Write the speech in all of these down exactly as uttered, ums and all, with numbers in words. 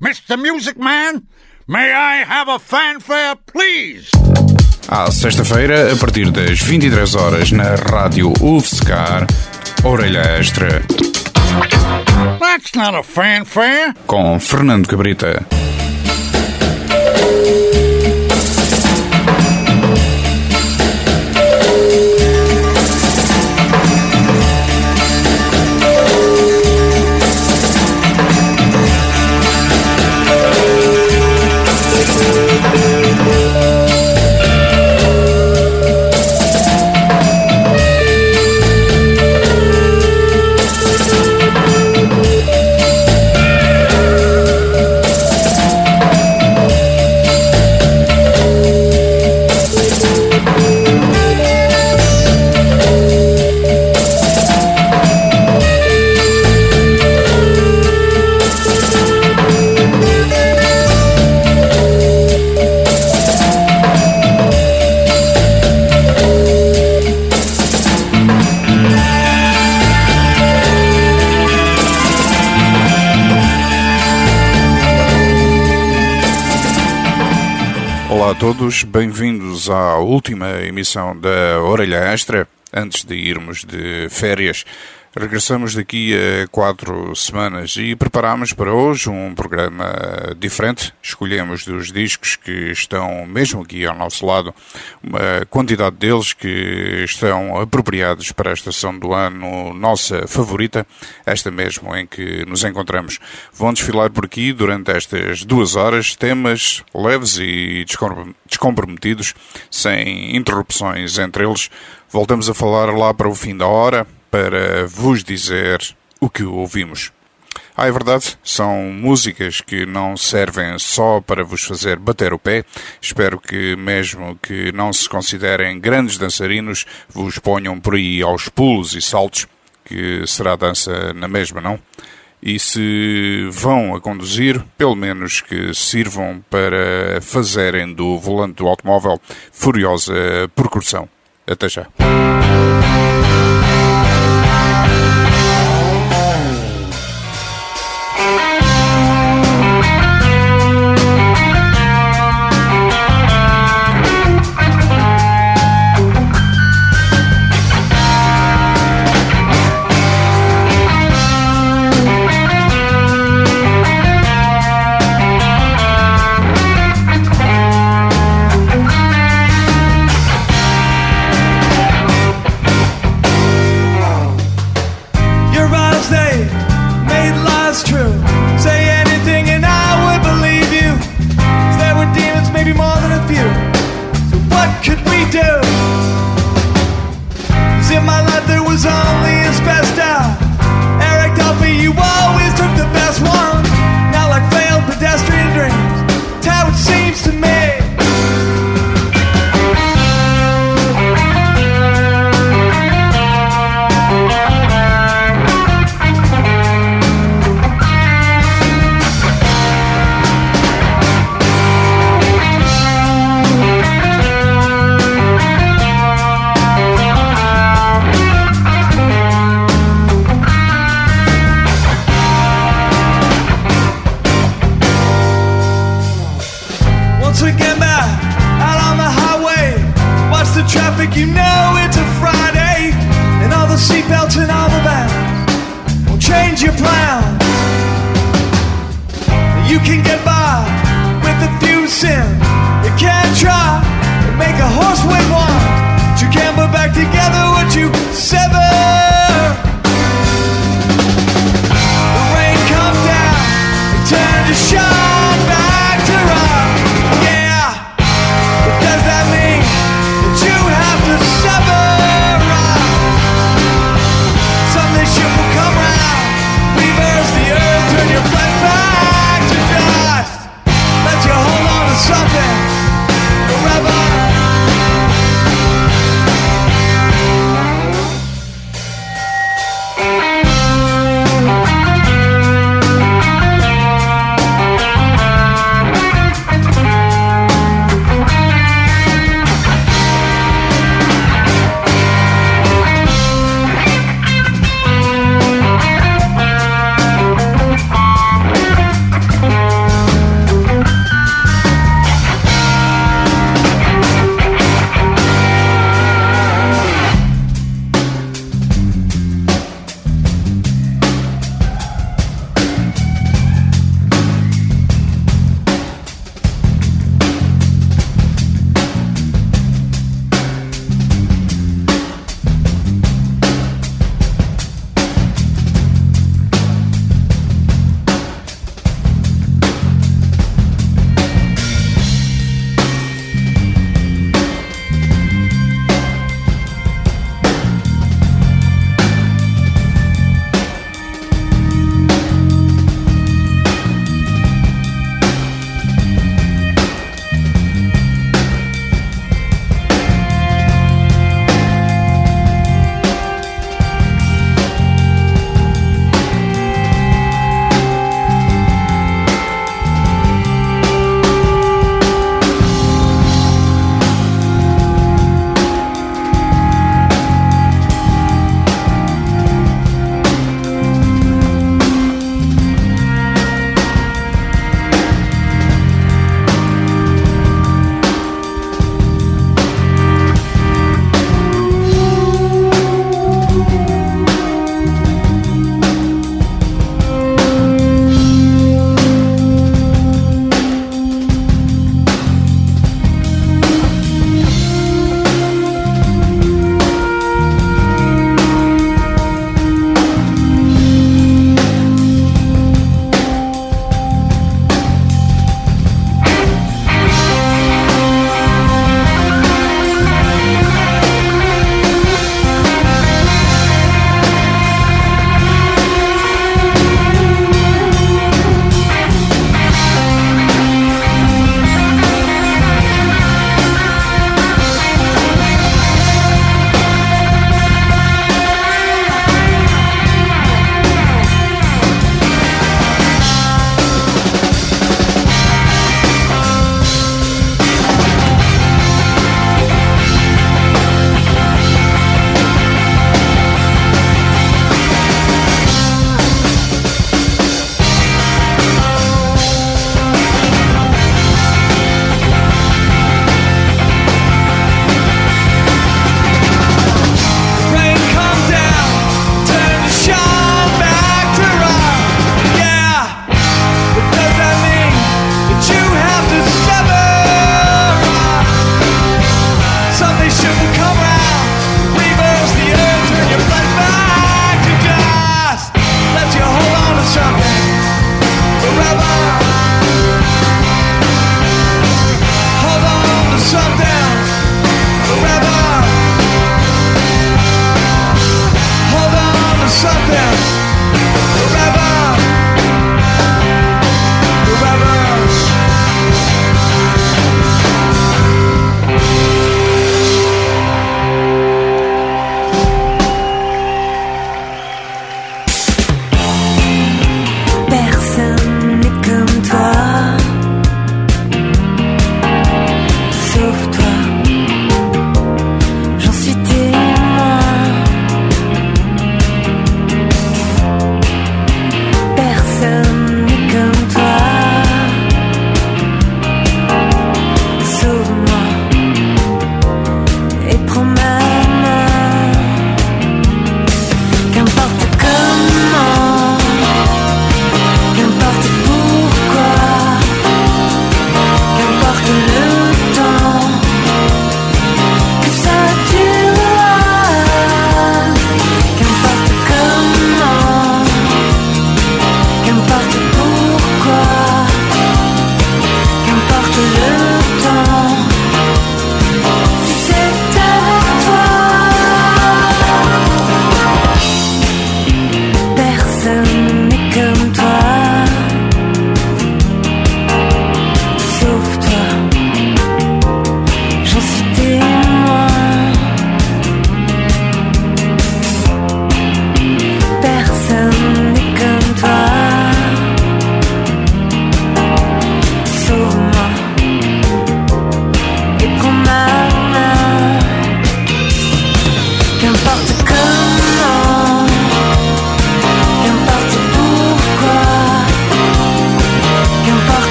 Mister Music Man, may I have a fanfare, please? À sexta-feira, a partir das vinte e três horas, na rádio U F S C A R, Orelha Extra. That's not a fanfare. Com Fernando Cabrita. Olá a todos, bem-vindos à última emissão da Orelha Extra, antes de irmos de férias. Regressamos daqui a quatro semanas e preparámos para hoje um programa diferente. Escolhemos dos discos que estão mesmo aqui ao nosso lado, uma quantidade deles que estão apropriados para a estação do ano nossa favorita, esta mesmo em que nos encontramos. Vão desfilar por aqui durante estas duas horas temas leves e descomprometidos, sem interrupções entre eles. Voltamos a falar lá para o fim da hora, para vos dizer o que ouvimos. Ah, é verdade, são músicas que não servem só para vos fazer bater o pé. Espero que, mesmo que não se considerem grandes dançarinos, vos ponham por aí aos pulos e saltos, que será dança na mesma, não? E se vão a conduzir, pelo menos que sirvam para fazerem do volante do automóvel furiosa percussão. Até já.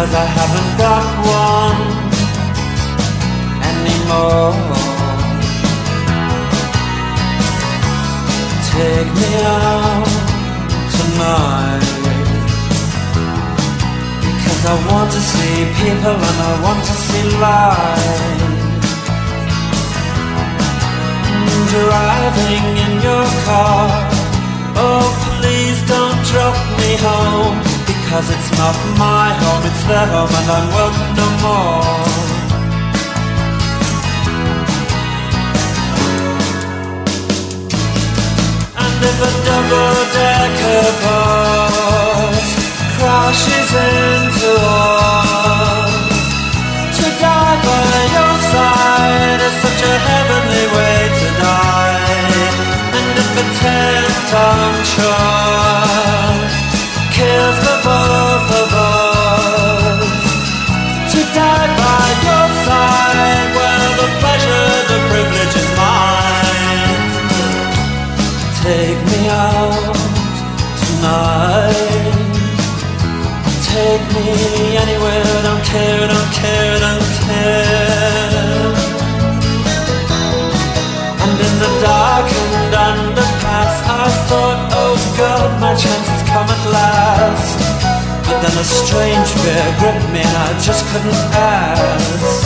because I haven't got one anymore. Take me out tonight, because I want to see people and I want to see life. Driving in your car, oh please don't drop me home, because it's not my home, it's their home and I'm welcome no more. And if a double-decker bus crashes into us, to die by your side is such a heavenly way to die. And if a ten-ton truck kills the both of us, to die by your side, well, the pleasure, the privilege is mine. Take me out tonight, take me anywhere, don't care, don't care, don't care. And in the darkened underpass I thought, oh God, my chance has come at last. But then a strange fear gripped me and I just couldn't ask.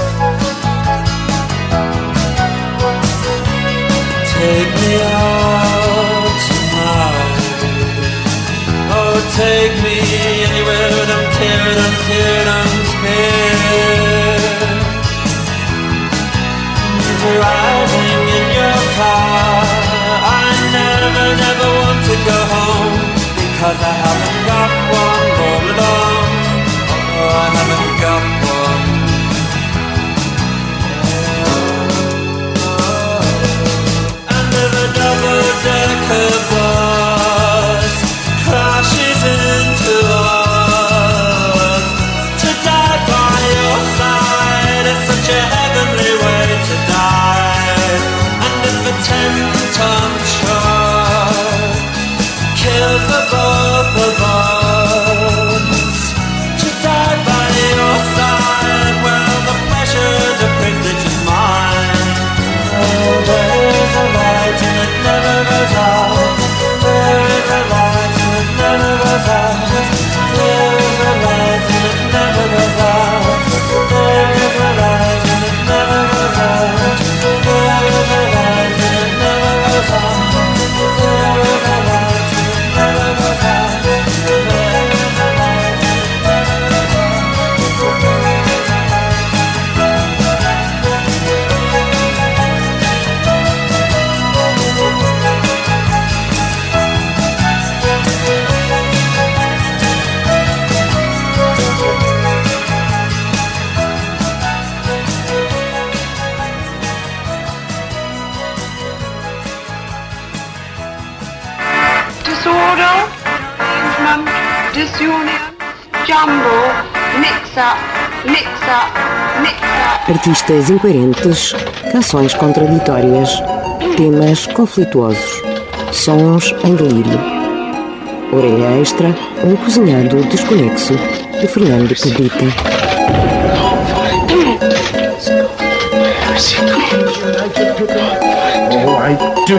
Take me out tonight, oh take me anywhere, don't care, don't care, don't care. Driving in your car, I never, never want to go home, because I haven't got one all along. Oh, I haven't got one. And if a double-decker bus crashes into us, to die by your side is such a heavenly way to die. And if a ten-ton truck kills the both of us, to die by your side, well, the pleasure, the privilege is mine. Oh, there is a light and it never goes out. There is a light and it never goes out. There is a light and it never goes out. There is a light and it never goes out. There is a light and it never goes out. There is a light and it never goes out. There is a light and it never goes out. Disorder, arrangement, disunion, jumble, mix-up, mix-up, mix-up. Artistas incoerentes, canções contraditórias, temas conflituosos, sons em delírio. Orelha Extra, um cozinhado desconexo, de Fernando Cabrita. Oh, I do.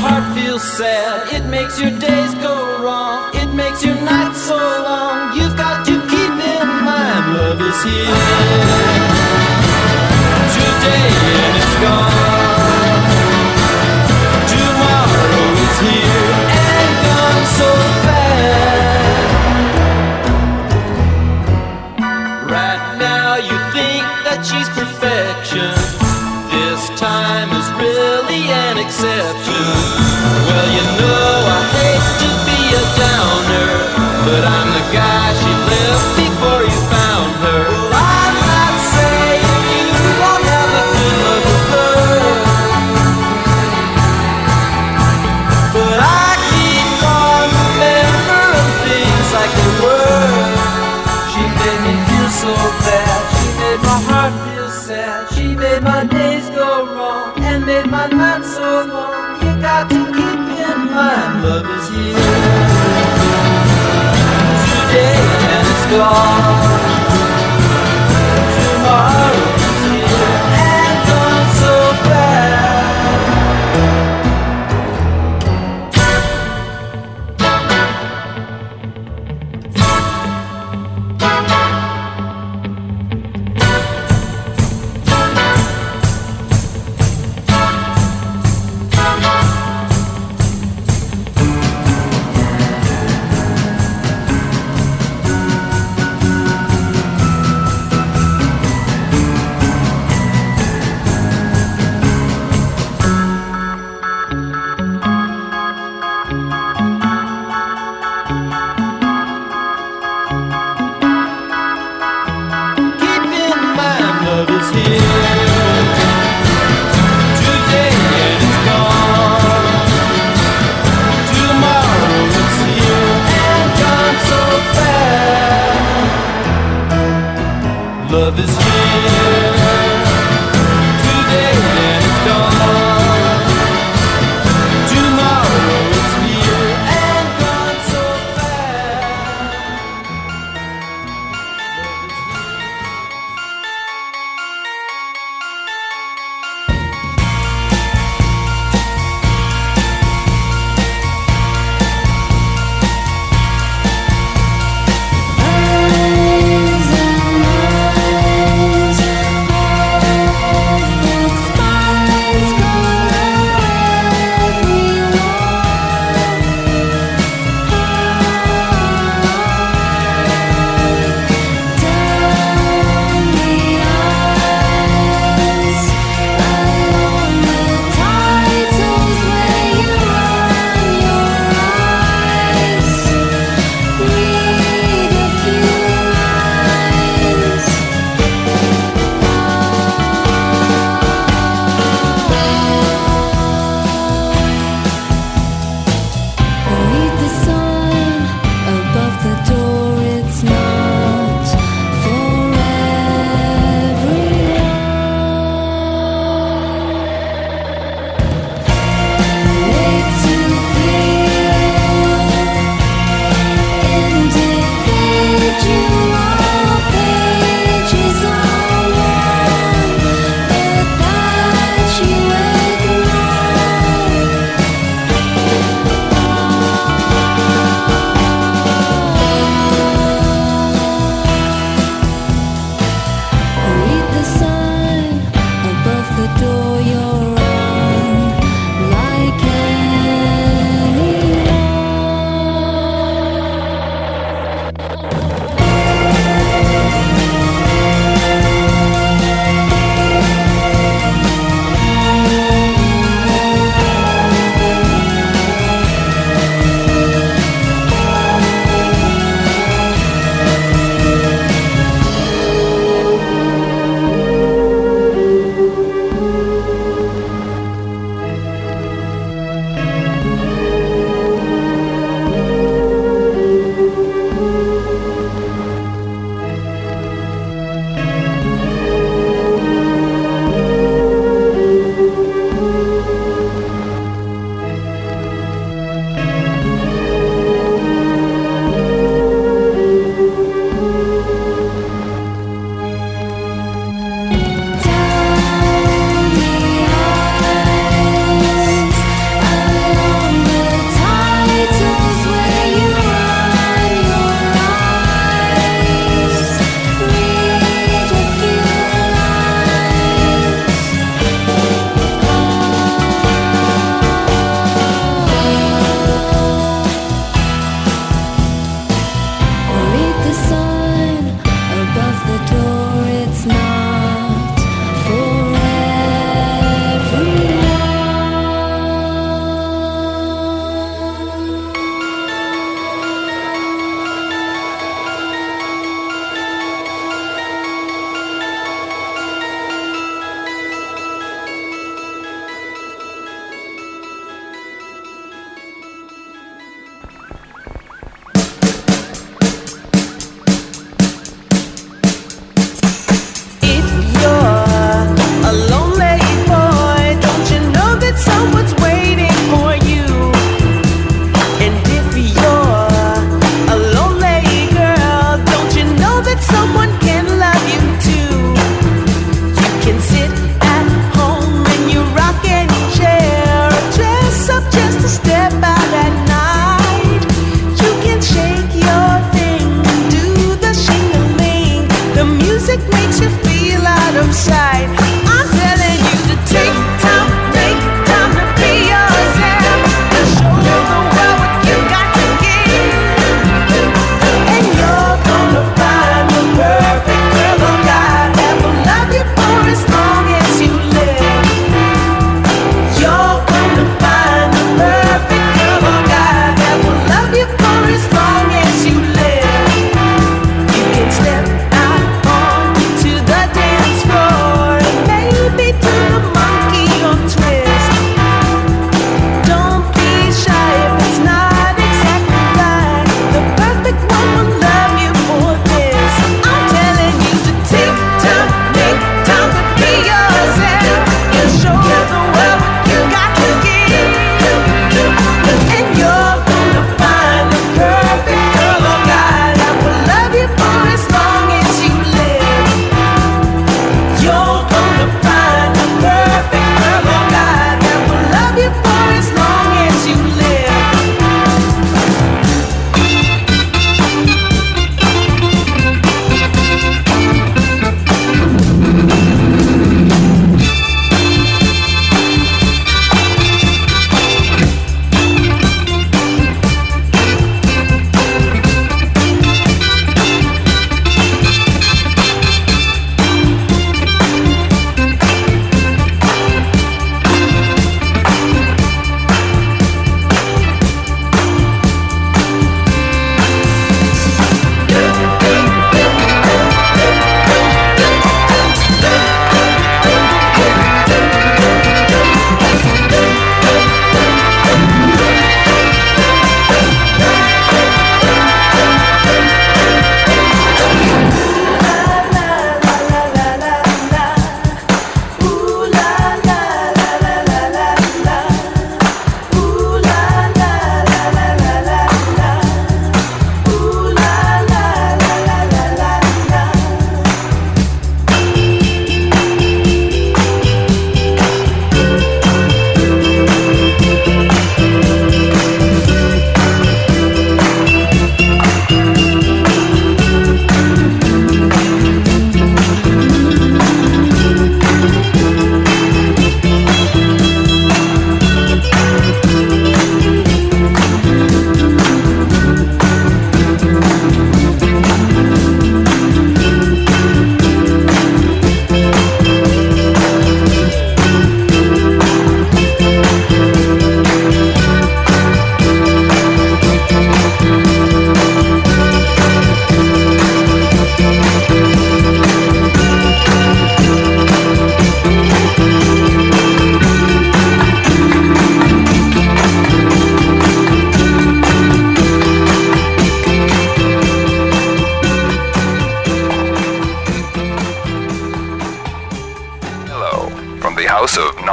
heart feel sad. It makes your days go wrong. It makes your nights so long. You've got to keep in mind love is here today and it's gone. Tomorrow is here and gone so fast. Right now you think that she's perfection. This time is really an exception. Well, you know I hate to be a downer, but I'm the guy she left before you found her. I'm not saying you won't have a good love with her, but I keep on remembering things like they were. She made me feel so bad. She made my heart feel sad. She made my days go wrong and made my nights so long. You got to keep in mind love is here today and it's gone. Tomorrow is here and gone so fast. Love is here today and it's gone. Tomorrow it's here and gone so fast.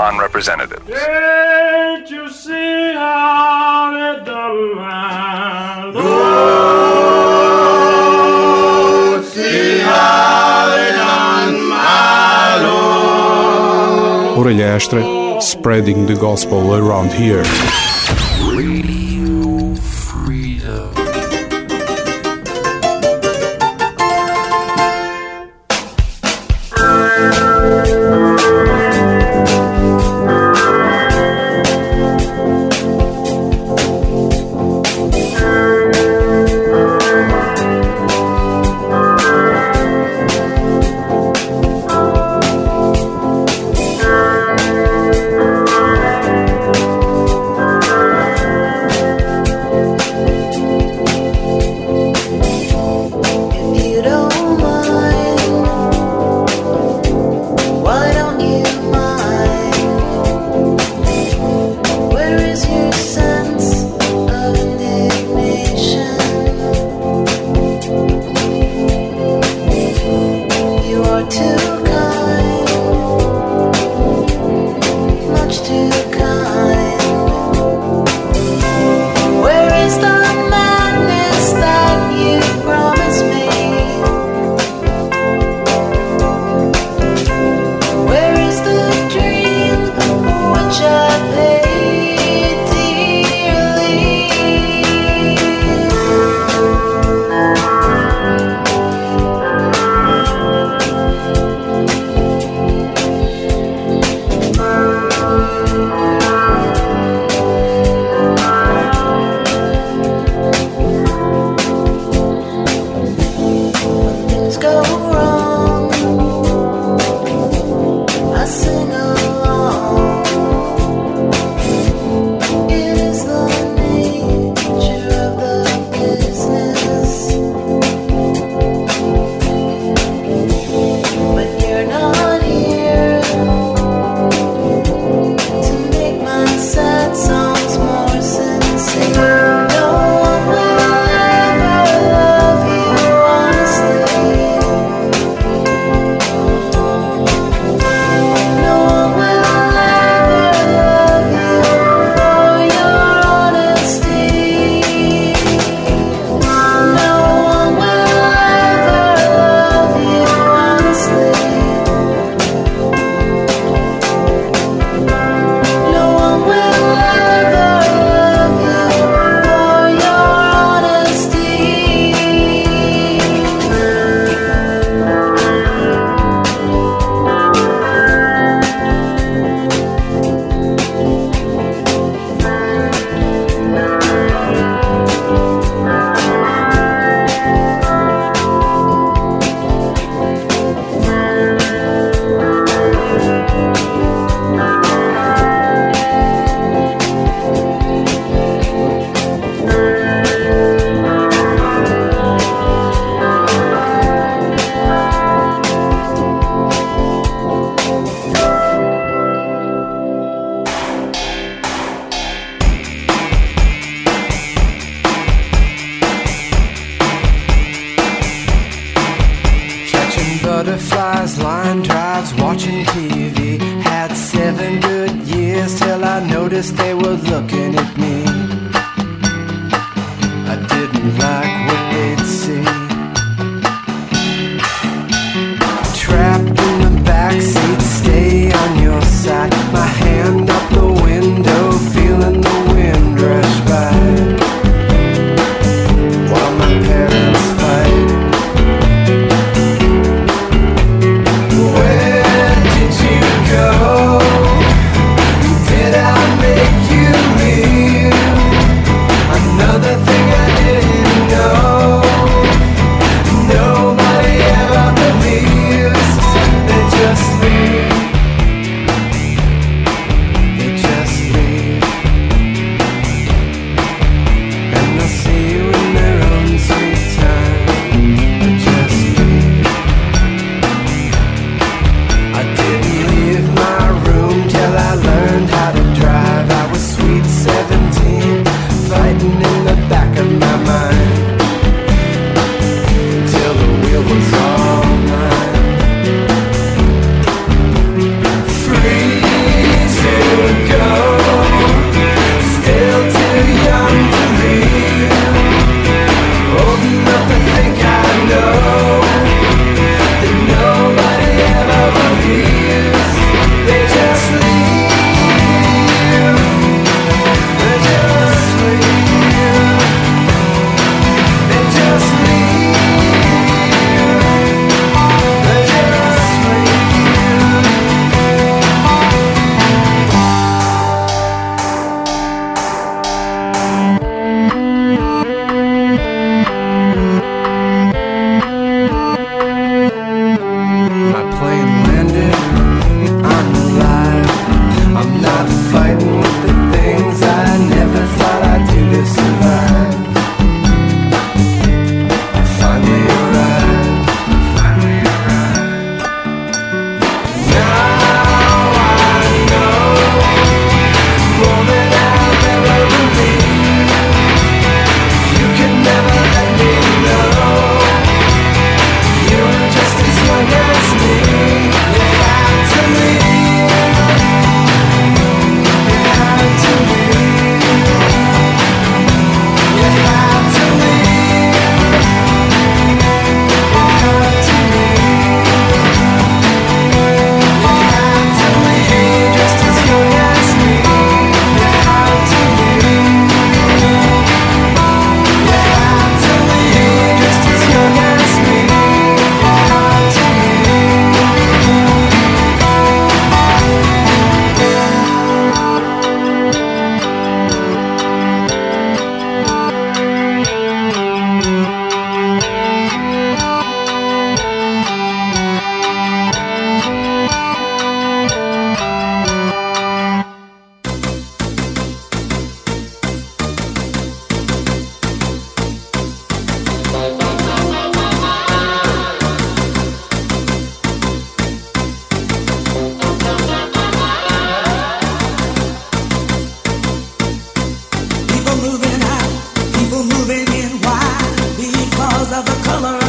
non-representatives. Can't you see how it done my Lord? See how it done my Lord. Orelha Extra, spreading the gospel around here. Radio Freedom. Butterflies, line drives, watching T V. Had seven good years till I noticed they were looking at me. I didn't like what they'd see. Trapped in the backseat, stay on your side. My hand up the window, feeling the wind rush by. While my parents fight. Where did you go? Did I make you leave?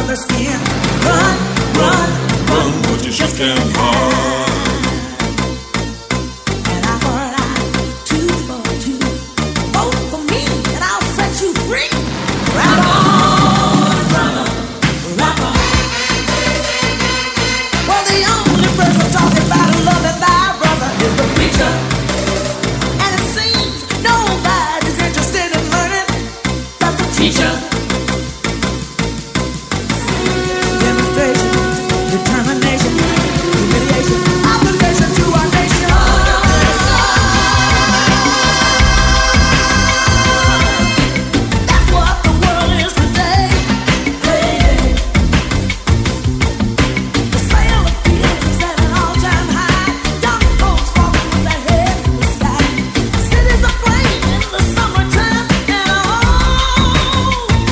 Cities aflame in the summertime, and oh,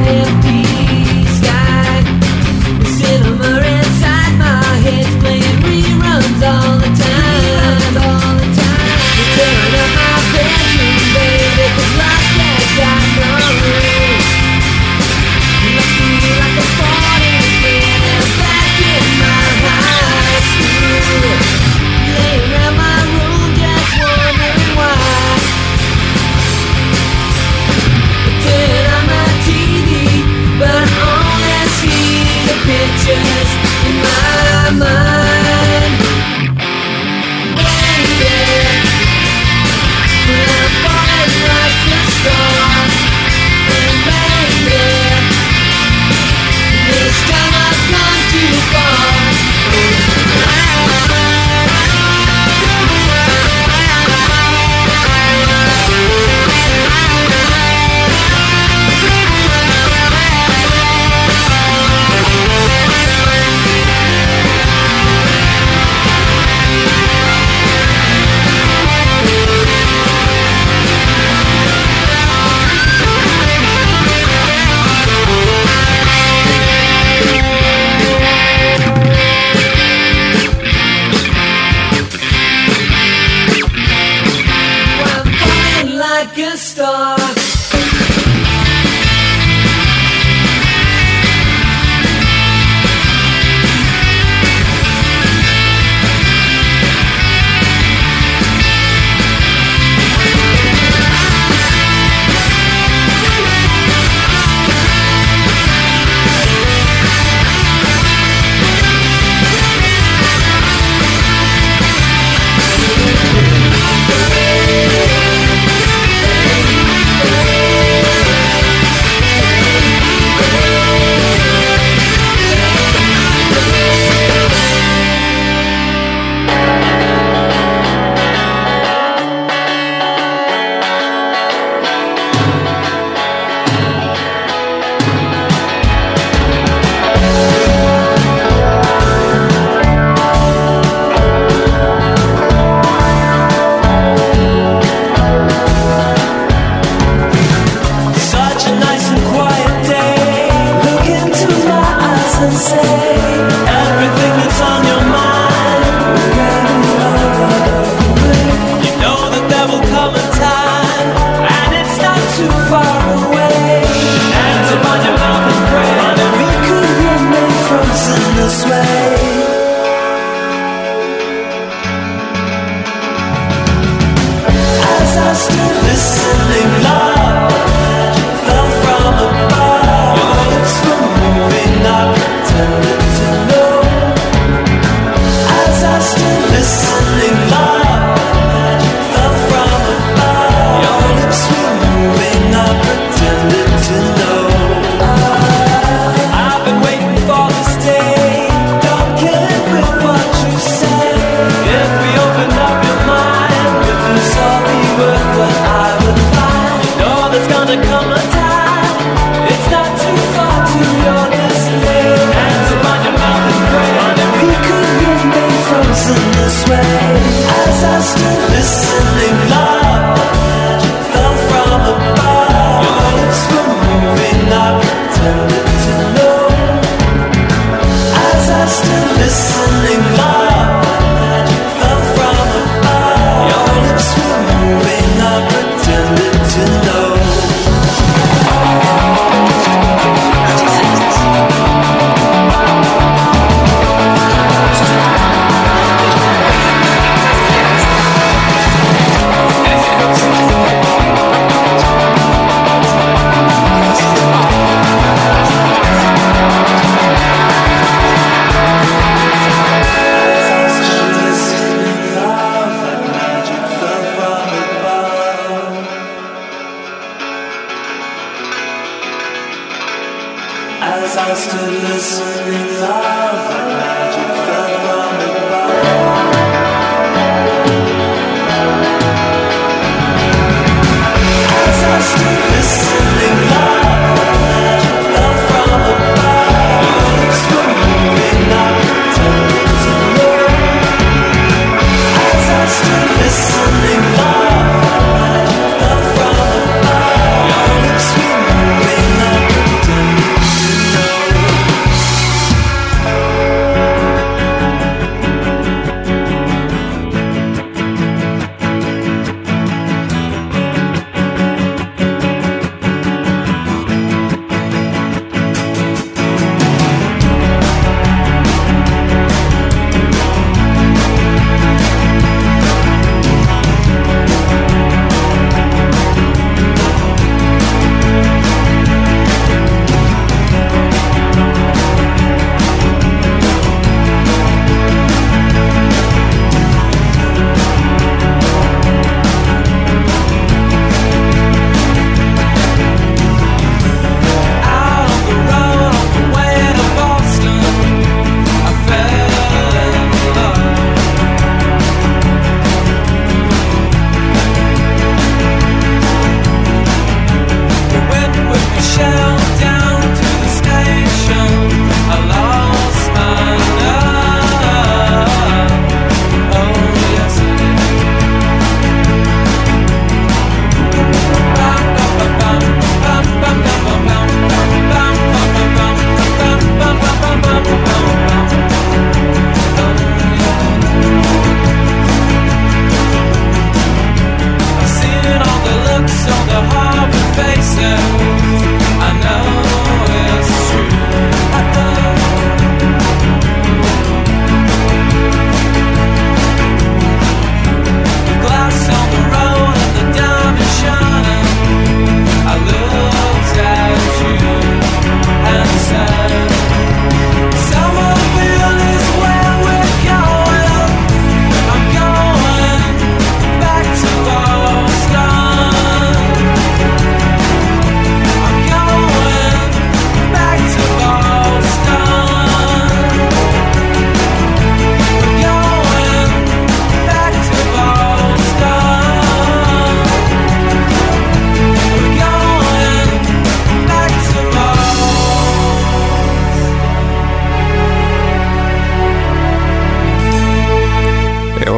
Listening love,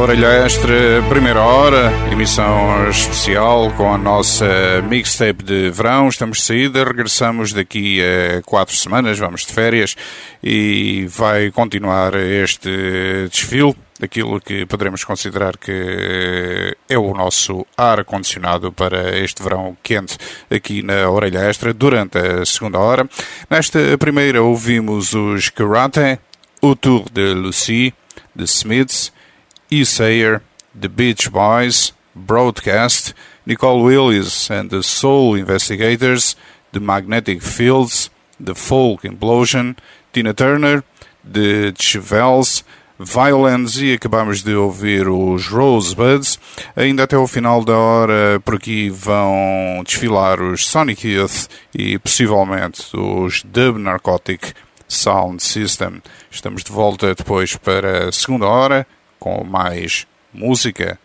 Orelha Extra, primeira hora, emissão especial com a nossa mixtape de verão. Estamos de saída, regressamos daqui a quatro semanas, vamos de férias e vai continuar este desfile daquilo que poderemos considerar que é o nosso ar-condicionado para este verão quente aqui na Orelha Extra durante a segunda hora. Nesta primeira ouvimos os Karate, O Tour de Lucy, The Smiths, E. Sayer, The Beach Boys, Broadcast, Nicole Willis and the Soul Investigators, The Magnetic Fields, The Folk Implosion, Tina Turner, The Chevelles, Violence e acabamos de ouvir os Rosebuds. Ainda até o final da hora por aqui vão desfilar os Sonic Youth e possivelmente os Dub Narcotic Sound System. Estamos de volta depois para a segunda hora com mais música.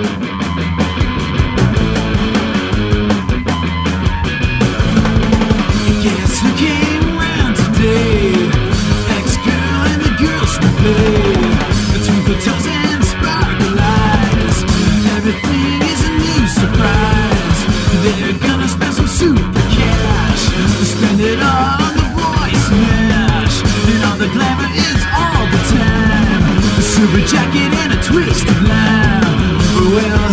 Guess who came round today? Ex-girl and the girls we play. The twinkle toes and sparkle eyes. Everything is a new surprise. They're gonna spend some super cash. Spend it all on the voice mash. And all the glamour is all the time. A silver jacket and a twist of lime. Well,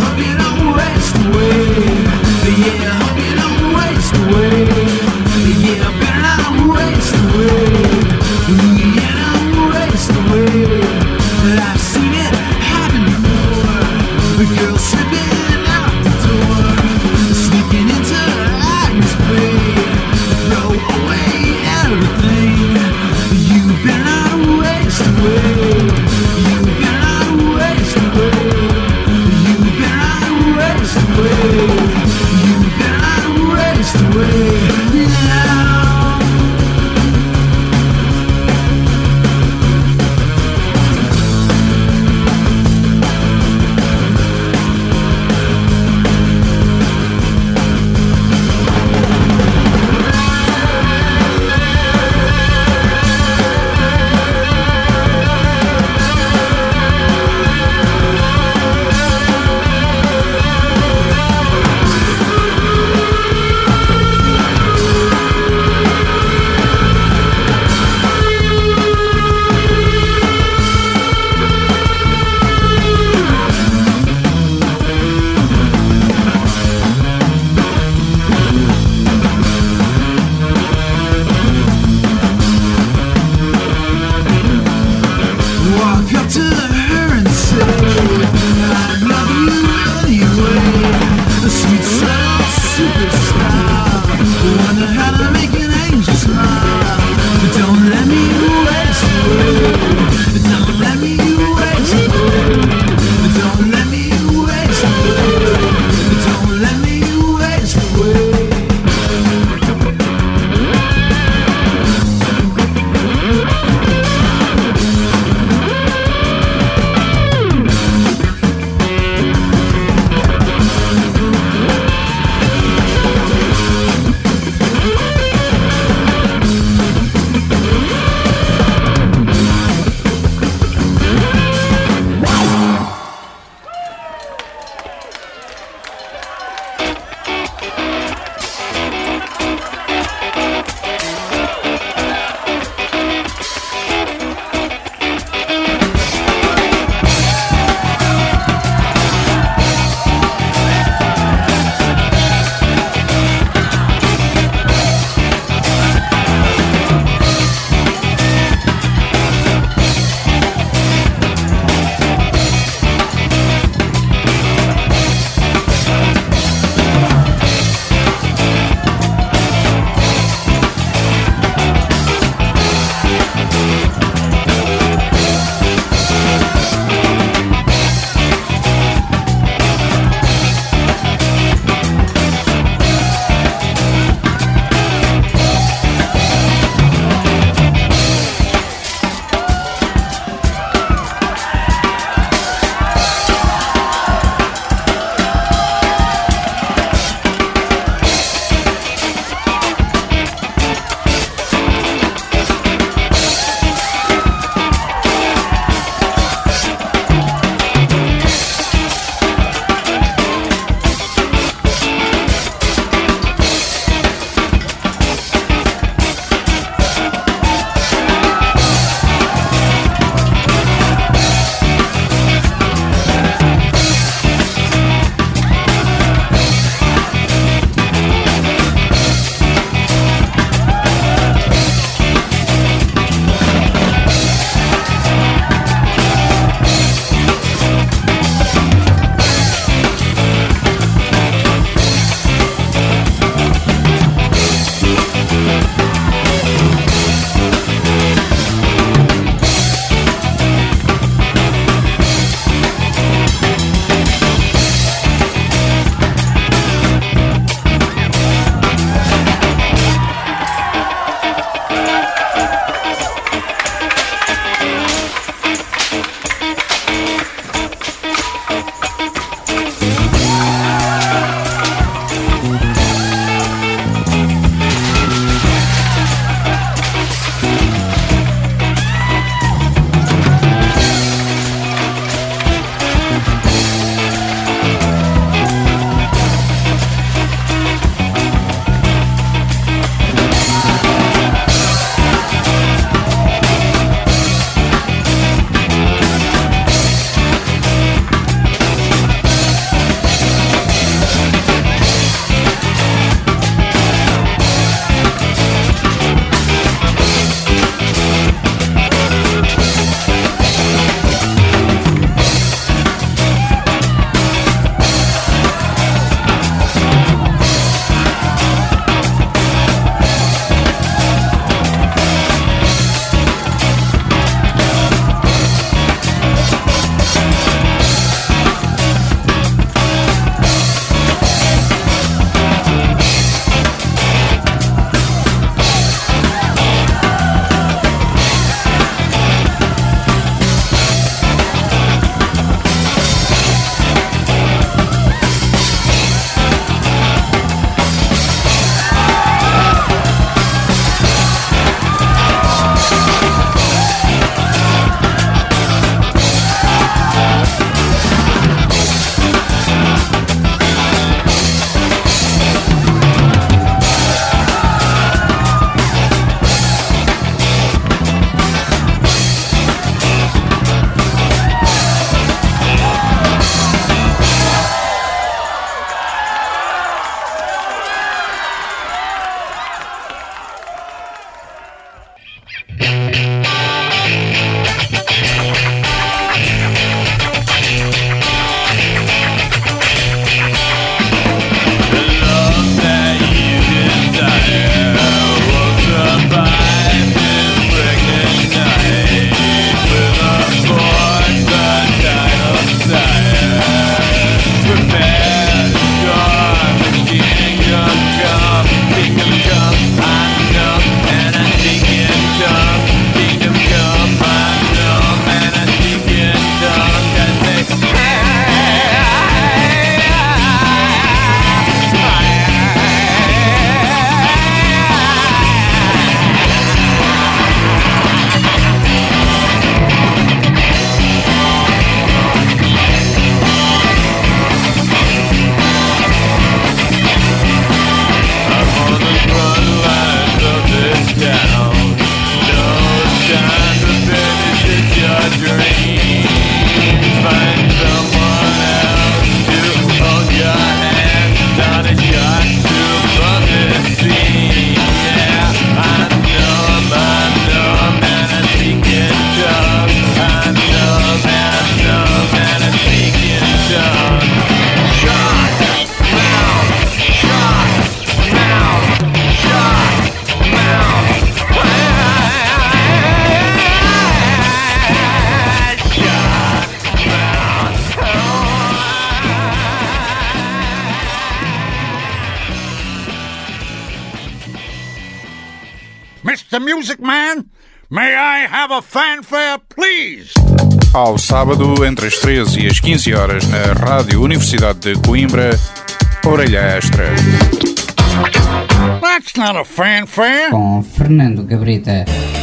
Mister Music Man, may I have a fanfare, please? Ao sábado, entre as treze e as quinze horas, na Rádio Universidade de Coimbra, Orelha Extra. That's not a fanfare. Com Fernando Gabrita.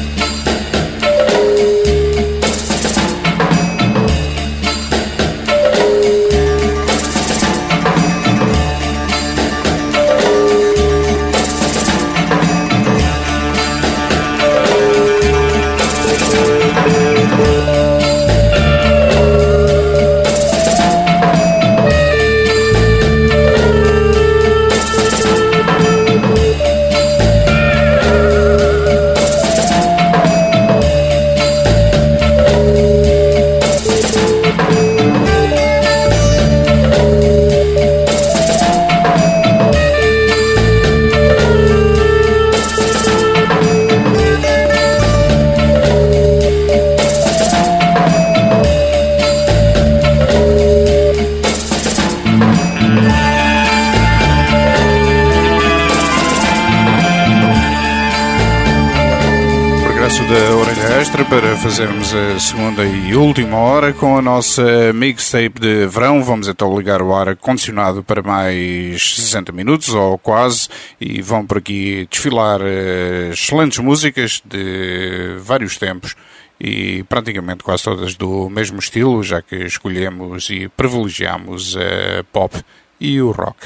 Da Orelha Extra para fazermos a segunda e última hora com a nossa mixtape de verão. Vamos então ligar o ar condicionado para mais sessenta minutos ou quase, e vão por aqui desfilar excelentes músicas de vários tempos e praticamente quase todas do mesmo estilo, já que escolhemos e privilegiamos a pop e o rock.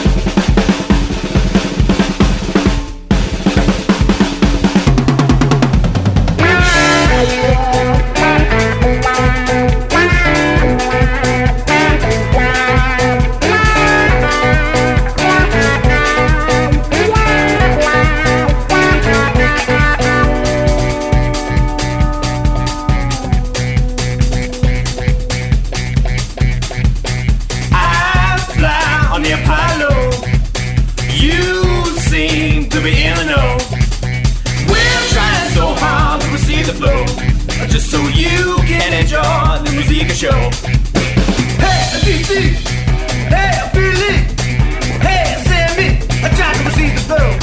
Just so you can enjoy the music show. Hey, D C, hey, Philly, hey, Sammy, I'm trying to receive the flow.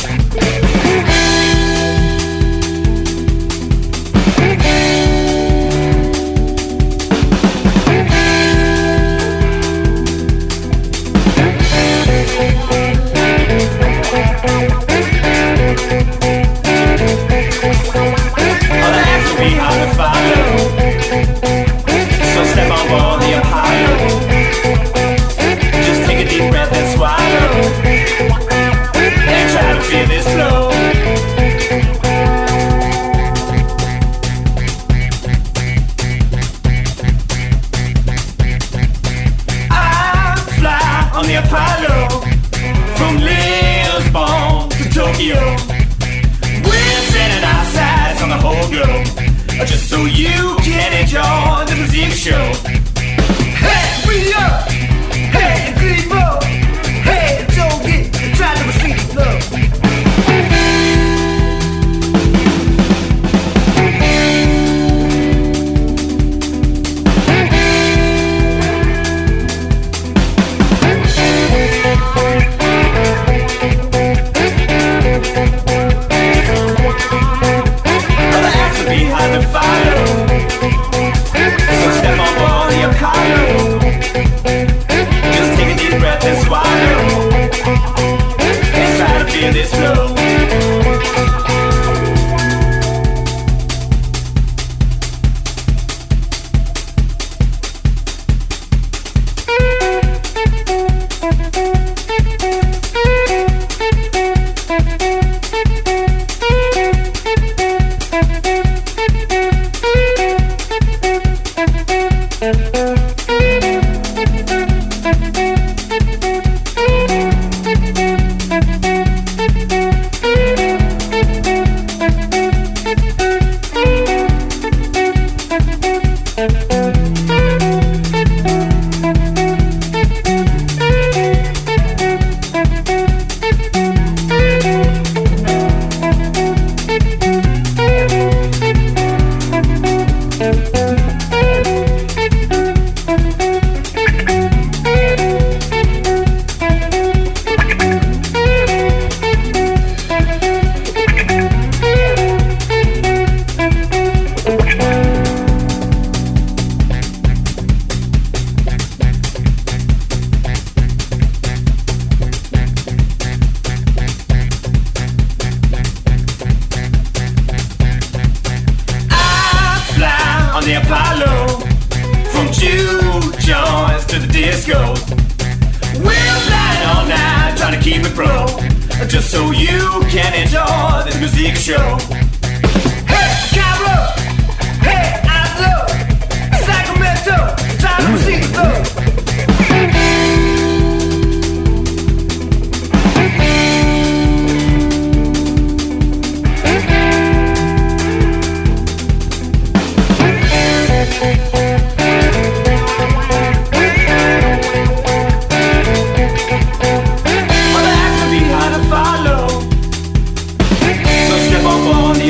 Be hard to follow, so step on board the Apollo. Just take a deep breath and swallow, and try to feel this flow. I fly on the Apollo, from Lisbon to Tokyo. We're sending our sights on the whole globe, just so you can enjoy the music show. Hey, we up! Hey, people! Hey, don't get try to receive the flow. Behind the fire, so step on board the to the disco. We'll fly all night, trying to keep it pro, just so you can enjoy this music show. Hey, Cairo! Hey, I love Sacramento, time to see the flow. On the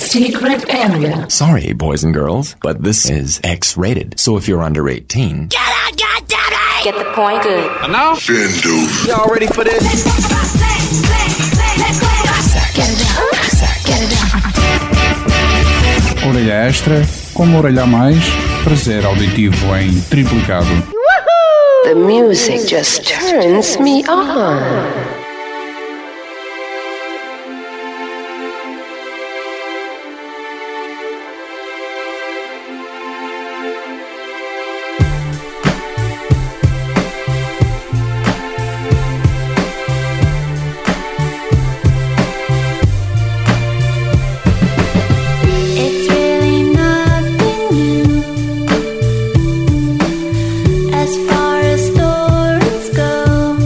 Secret area. Sorry, boys and girls, but this is X-rated. So if you're under eighteen... Get out, goddammit! Get the point? Good. And now? Bindu. Y'all ready for this? Get it down. Get it down. Orelha extra, como orelha a mais, prazer auditivo em triplicado. The music just turns me on. As far as stories go,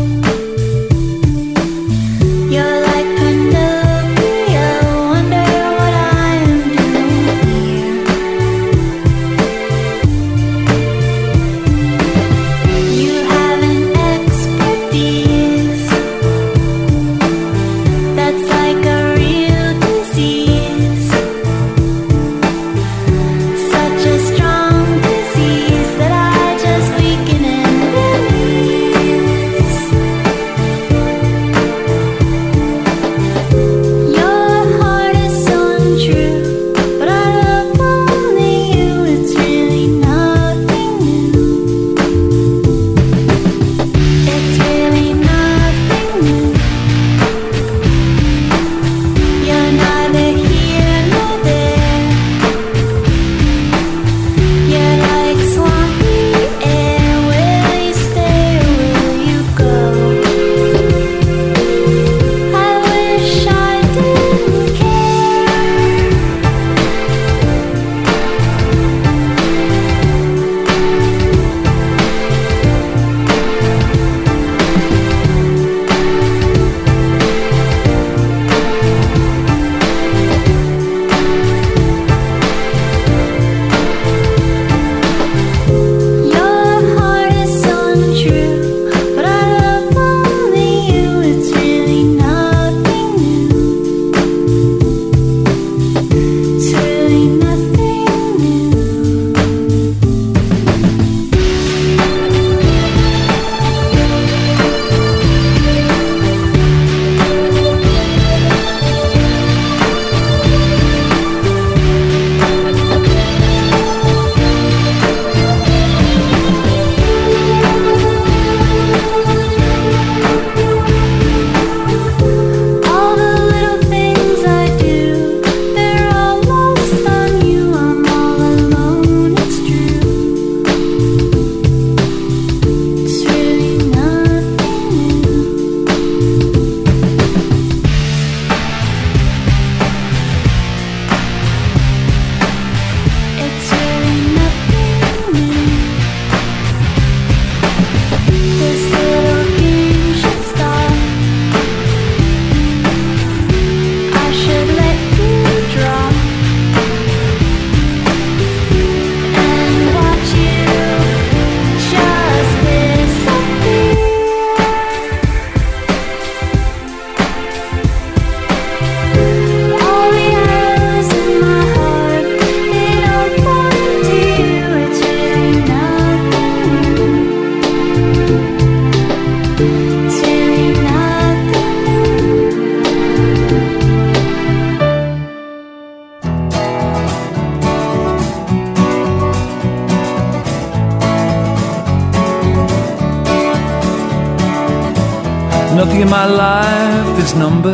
Nothing in my life is numbered.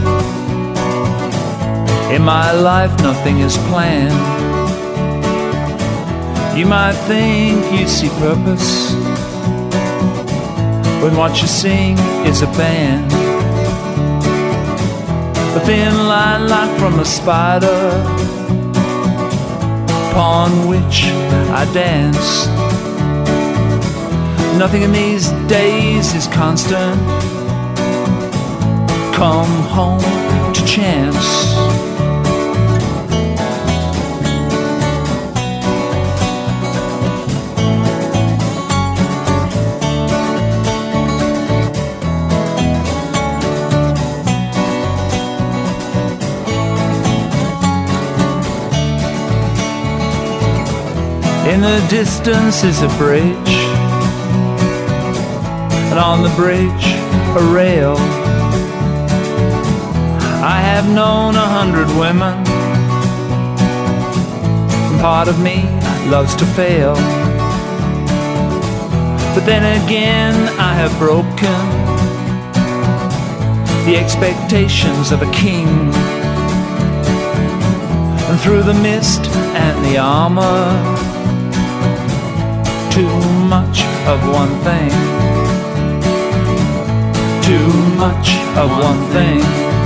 In my life nothing is planned. You might think you see purpose when what you sing is a band. A thin line like from a spider upon which I dance. Nothing in these days is constant. Come home to chance. In the distance is a bridge, and on the bridge a rail. I have known a hundred women, and part of me loves to fail. But then again I have broken the expectations of a king. And through the mist and the armor, too much of one thing, too much of one thing.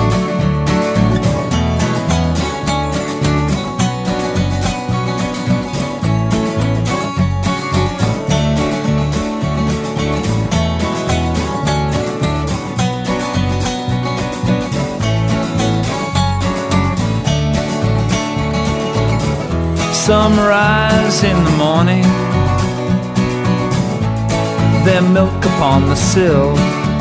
Some rise in the morning, their milk upon the sill.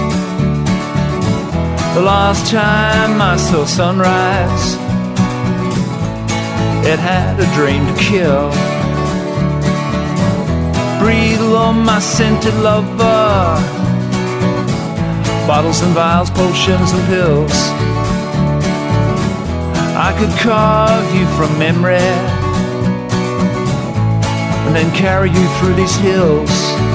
The last time I saw sunrise, it had a dream to kill. Breathe on my scented lover, bottles and vials, potions and pills. I could carve you from memory and then carry you through these hills.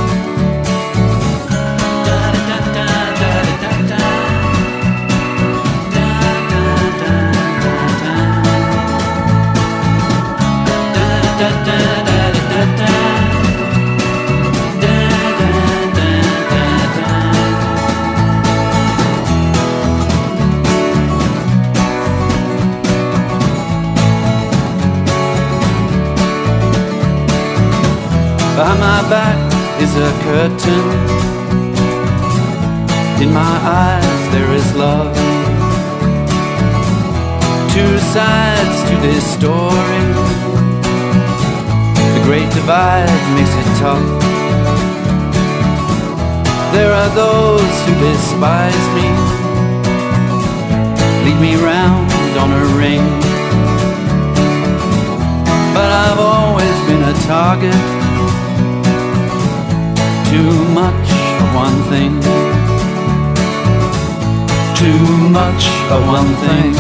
Behind my back is a curtain, in my eyes there is love. Two sides to this story, the great divide makes it tough. There are those who despise me, lead me round on a ring, but I've always been a target. Too much of one thing, too much of one thing.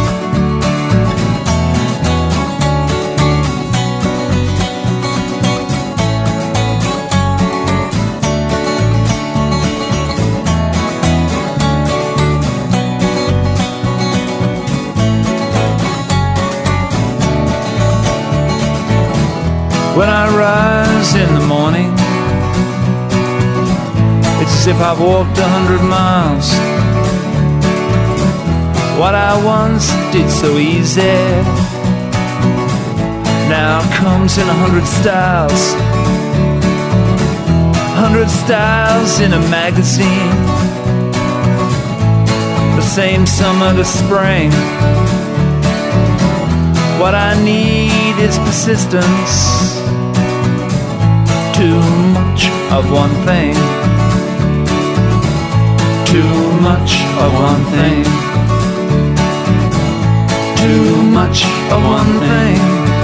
When I rise in the morning, it's as if I've walked a hundred miles. What I once did so easy now comes in a hundred styles. Hundred styles in a magazine, the same summer to spring. What I need is persistence, too much of one thing, too much of one thing, too much of one thing.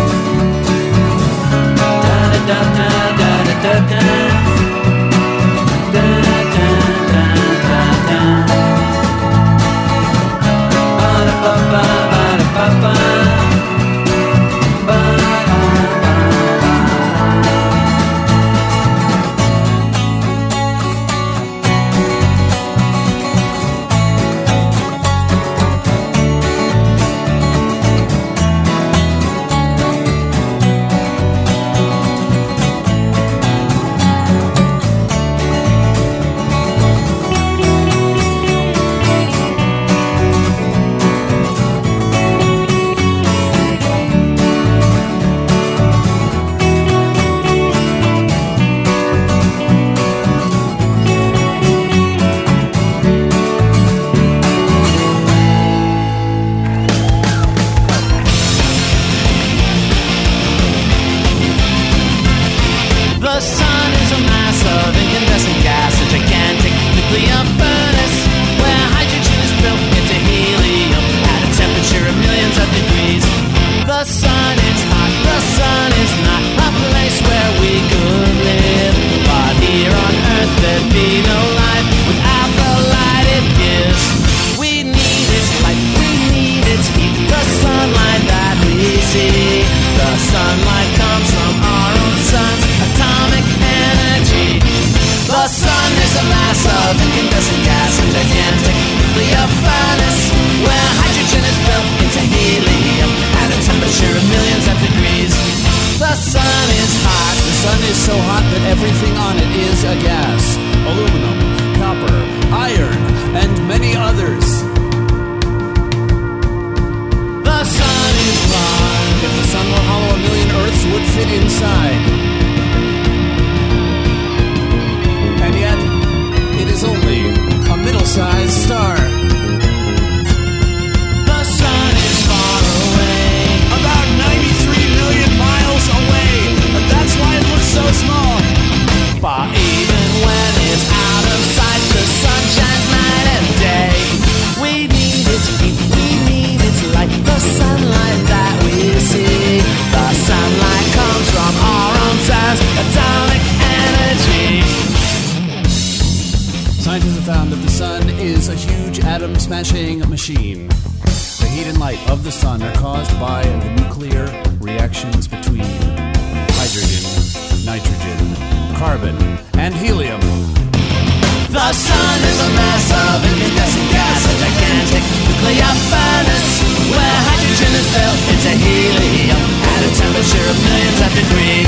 Da da da da da da da. Da da da da da. Ba da ba ba ba da ba ba. Ba da ba ba. The sun is a mass of incandescent gas, a gigantic nuclear furnace where hydrogen is built into helium at a temperature of millions of degrees. The sun is hot, the sun is not a place where is so hot that everything on it is a gas. Aluminum, copper, iron, and many others. The sun is blind. If the sun were hollow, a million Earths would fit inside. And yet, it is only a middle-sized star. The sun is far away, about ninety-three million miles away, and that's why it looks so small. But even when it's out of sight, the sun shines night and day. We need its heat, we need its light, the sunlight that we see. The sunlight comes from our own sun's atomic energy. Scientists have found that the sun is a huge atom-smashing machine. The heat and light of the sun are caused by the nuclear reactions between hydrogen, nitrogen, carbon, and helium. The sun is a mass of incandescent gas, a gigantic nuclear furnace, where hydrogen is built into helium at a temperature of millions of degrees.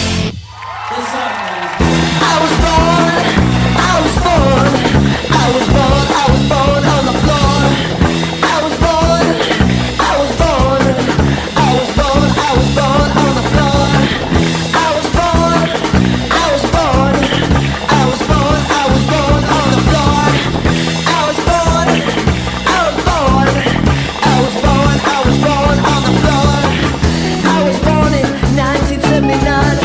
I was born, I was born, I was born, I was born on the floor. I was born, I was born, I was born, I was born on the floor. I was born, I was born, I was born, I was born on the floor. I was born, I was born, I was born, I was born on the floor. I was born in nineteen seventy-nine.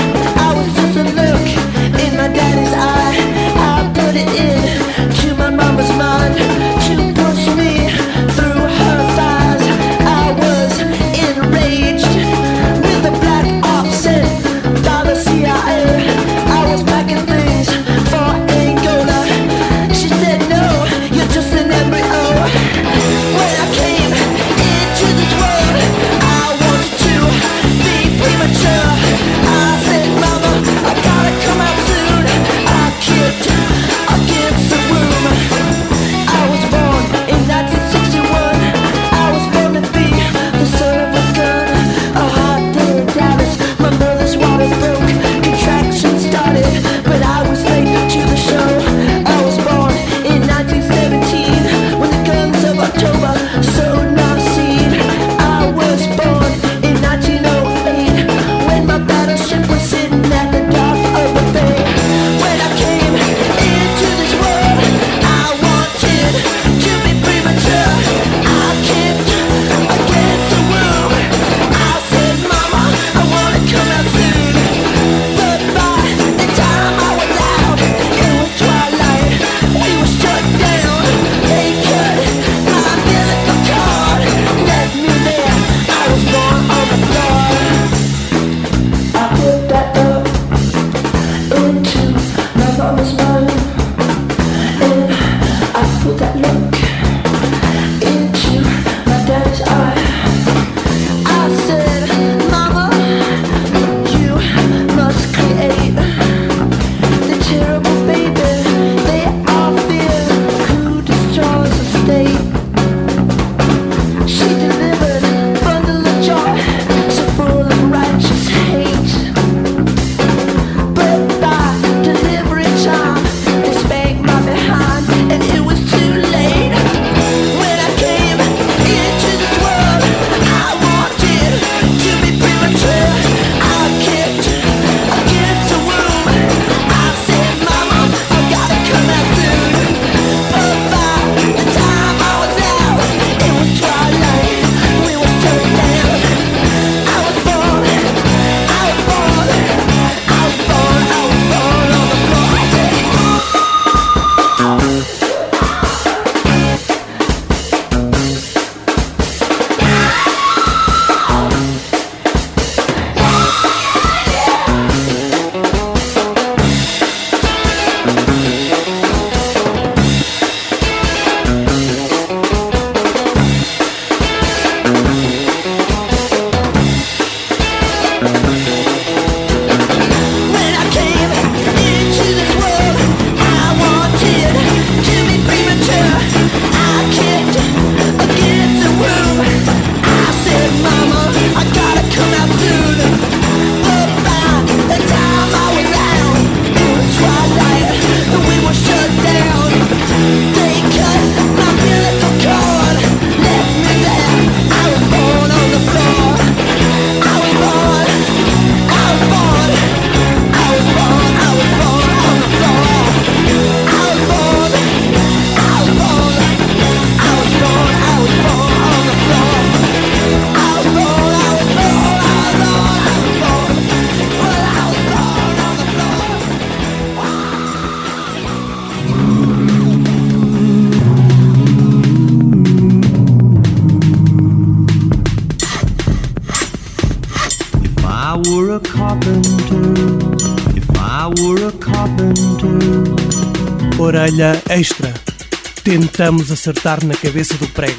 Orelha extra. Tentamos acertar na cabeça do prego.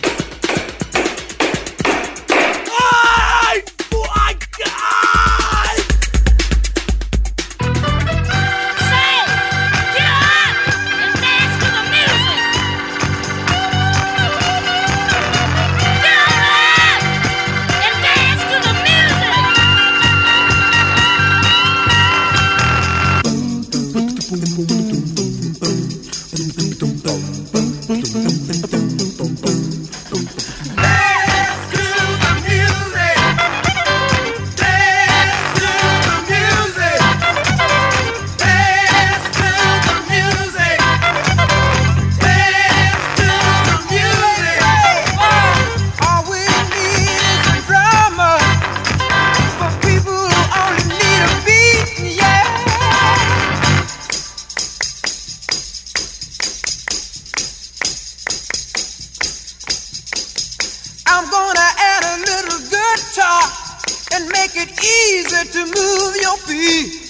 I'm gonna add a little guitar and make it easy to move your feet.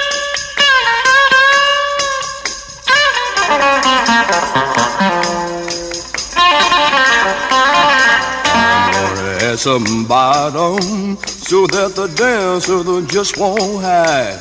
Add some bottom so that the dancer just won't hide.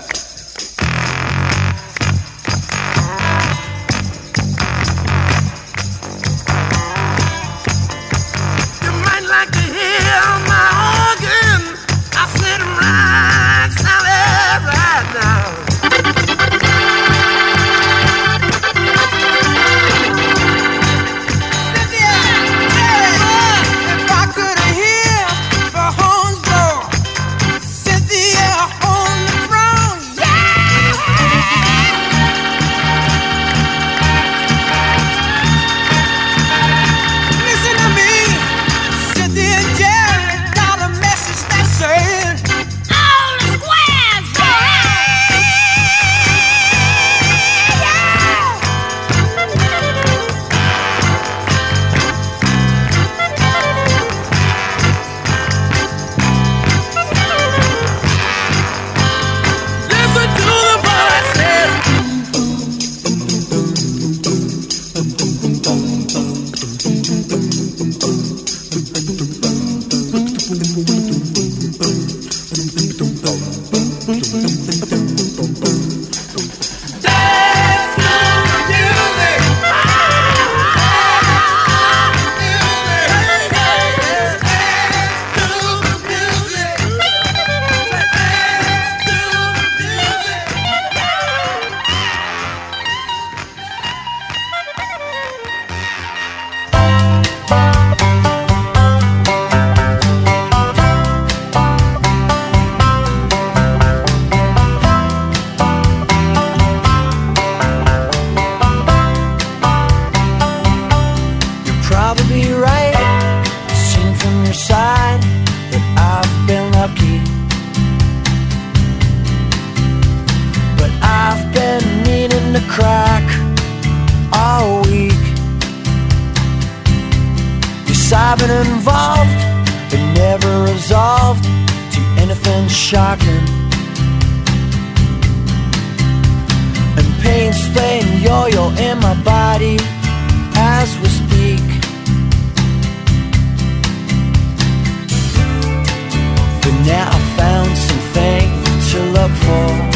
Crack all week. Yes, I've been involved, but never resolved to anything shocking. And pain's playing yo-yo in my body as we speak. But now I found something to look for.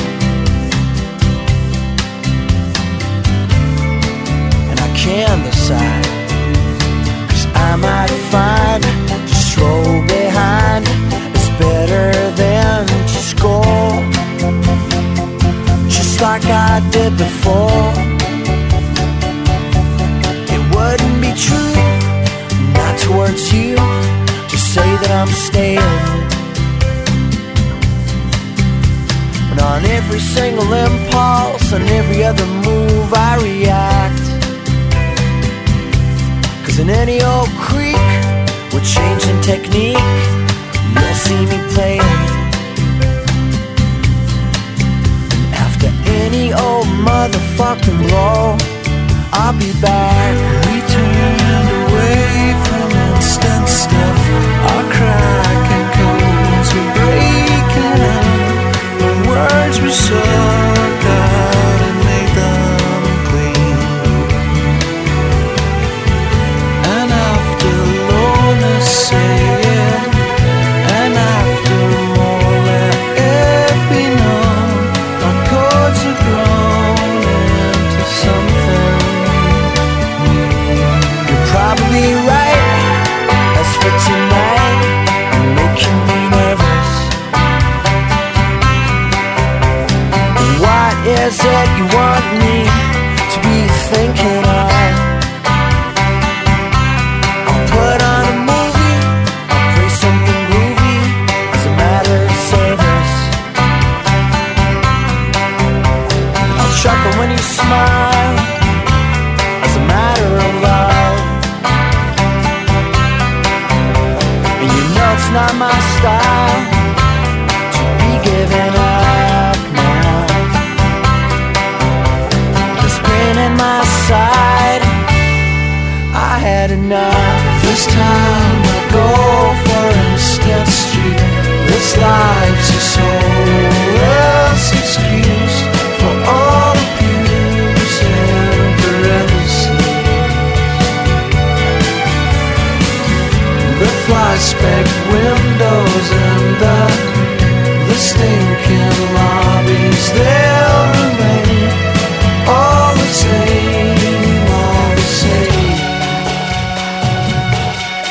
Can decide, 'cause I might find to stroll behind is better than to score, just like I did before. It wouldn't be true, not towards you, to say that I'm staying. But on every single impulse and every other move I react. In any old creek with changing technique, you'll see me playing. And after any old motherfucking roll, I'll be back. We turned away from instant stuff. Our cracking codes were breaking up. The words were sucked out and made them clean. is it you want me to be thinking of? I'll put on a movie, I'll play something groovy as a matter of service. I'll chuckle when you smile as a matter of love. And you know it's not my style to be giving up now. This pain in my side, I had enough. This time I go for Instant Street. This life's a soulless excuse for all abuse and parentheses. The fly-speck windows and the, the stinking lobbies, they'll remain all the same, all the same.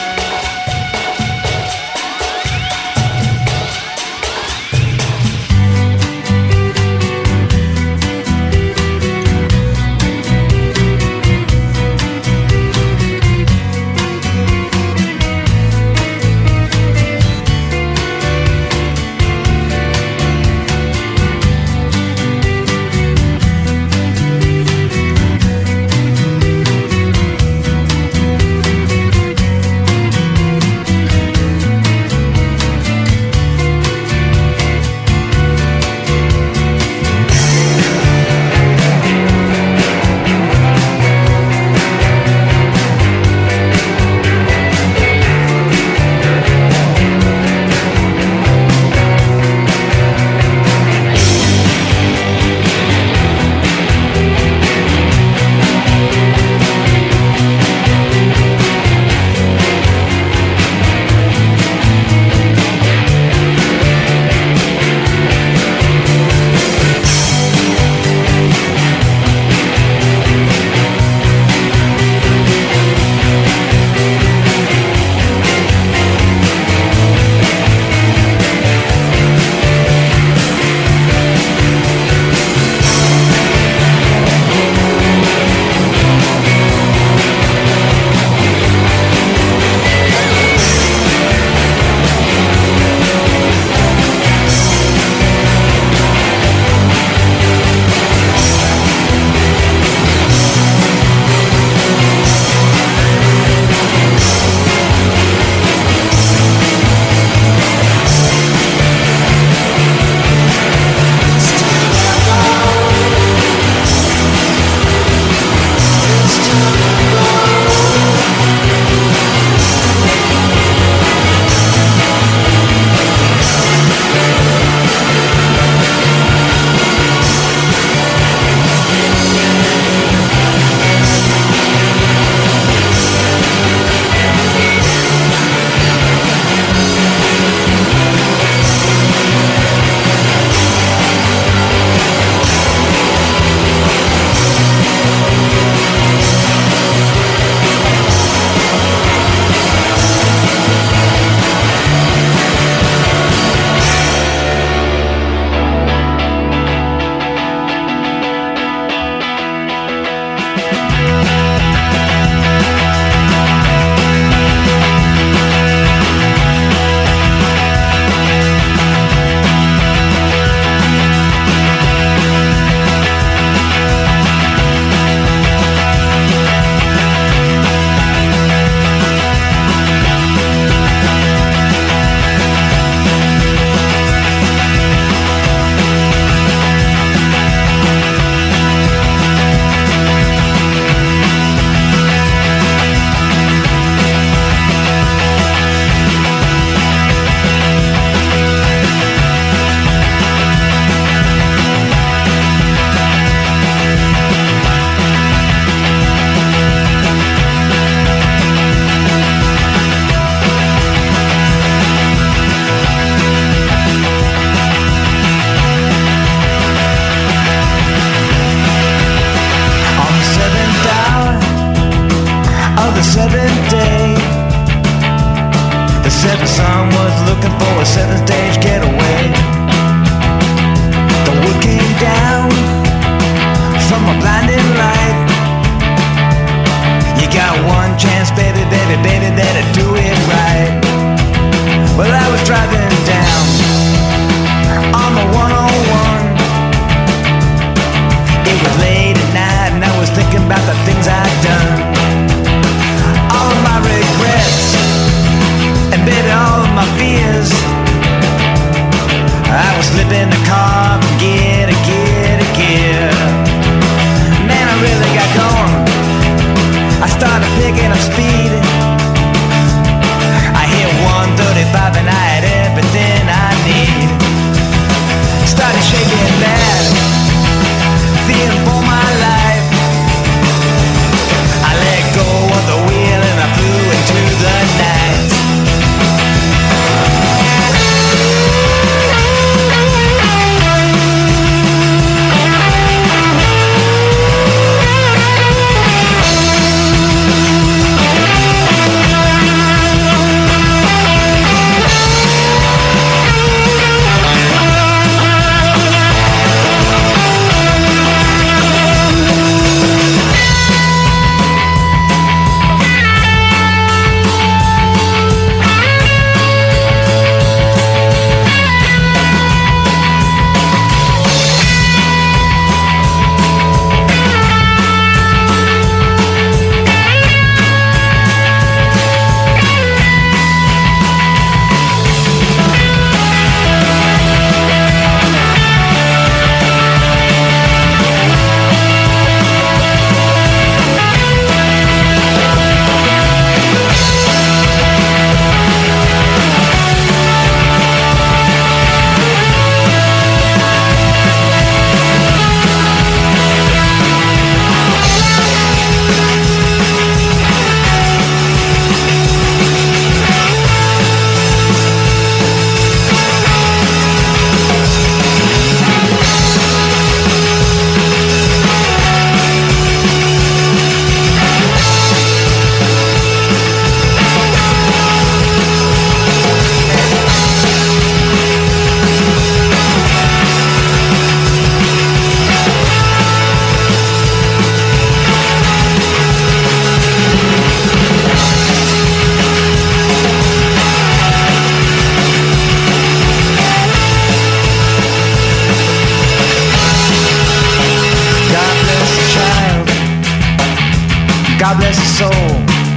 God bless his soul.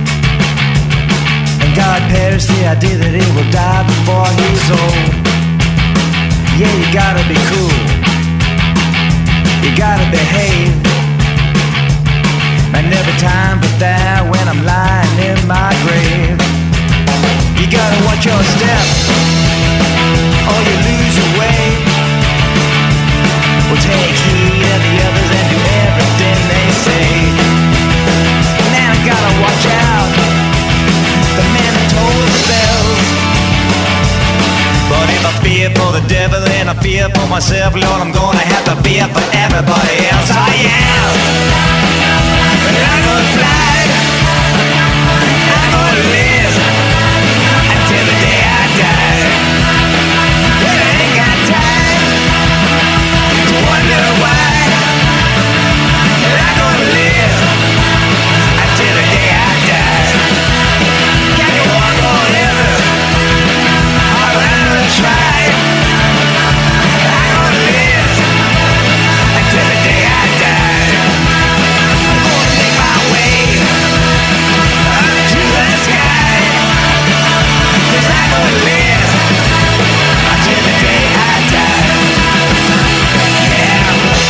And God perished the idea that he will die before he's old. Yeah, you gotta be cool, you gotta behave. And never time for that when I'm lying in my grave. You gotta watch your step, or you lose your way. Well, take heed of the others and do everything they say. Now I gotta watch out, the man that tolls the bells. But if I fear for the devil and I fear for myself, Lord, I'm gonna have to fear for everybody else. I am, but I'm gonna fly, I'm gonna live until the day I die. But I ain't got time to wonder why. But I'm gonna live until the day I die. Can you walk forever? I'm gonna try. I'm gonna live until the day I die. I'm gonna make my way up to the sky. 'Cause I'm gonna live until the day I die. Yeah.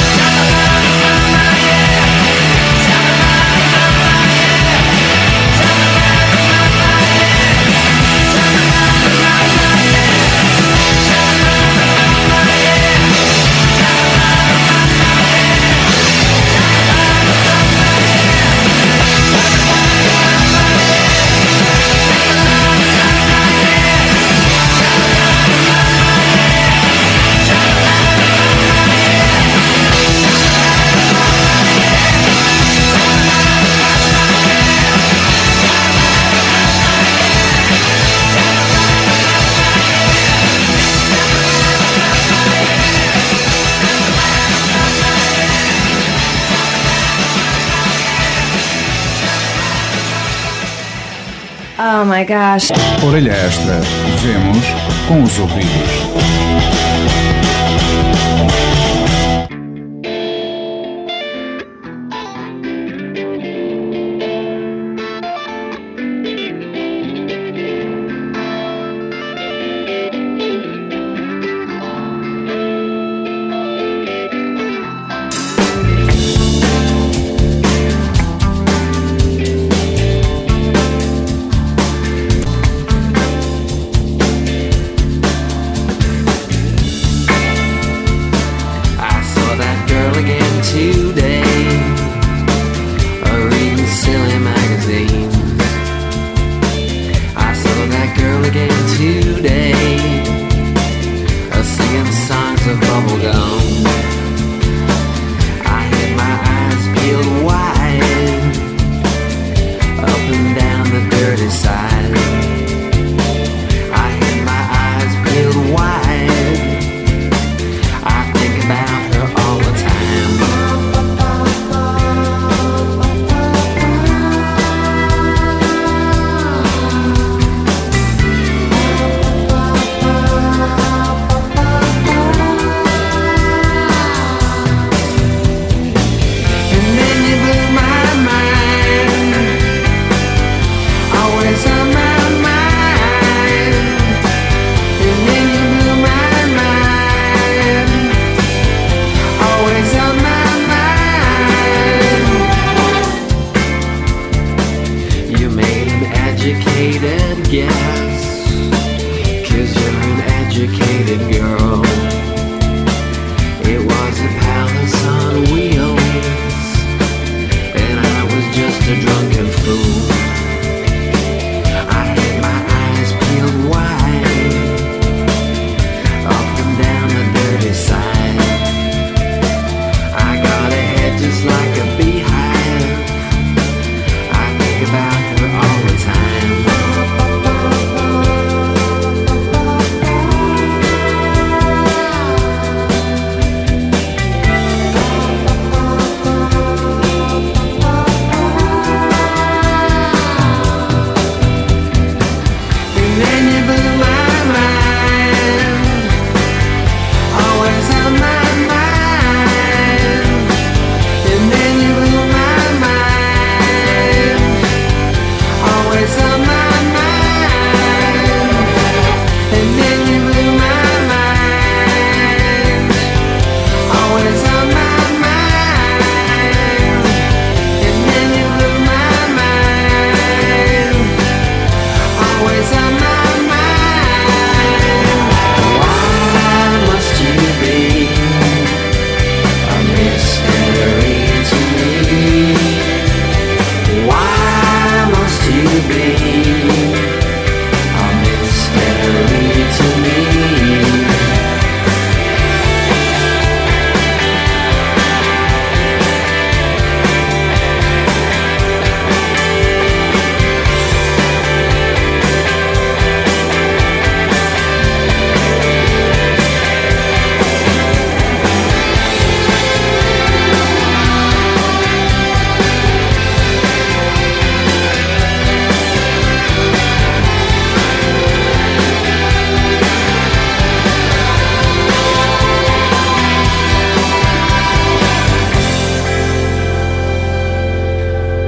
Oh my gosh. Orelha Extra. Vemos com os ouvidos. Wide. I think about her all the time.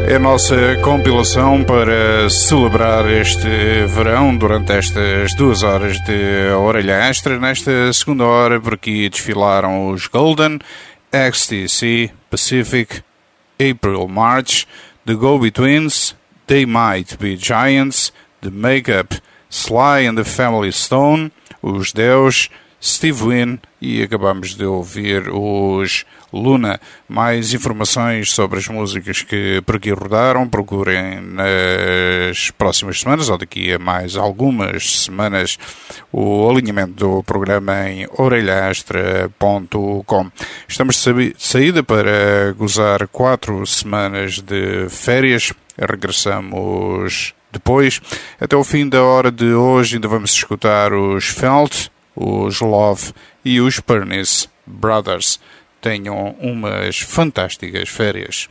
É a nossa compilação para celebrar este verão durante estas duas horas de orelha extra. Nesta segunda hora, por aqui desfilaram os Golden, X T C, Pacific, April March, The Go-Betweens, They Might Be Giants, The Makeup, Sly and the Family Stone, os Deus, Steve Wynn e acabamos de ouvir os Luna. Mais informações sobre as músicas que por aqui rodaram, procurem nas próximas semanas ou daqui a mais algumas semanas o alinhamento do programa em orelha extra ponto com. Estamos de saída para gozar quatro semanas de férias. Regressamos depois. Até o fim da hora de hoje ainda vamos escutar os Felt, os Love e os Pernice Brothers. Tenham umas fantásticas férias.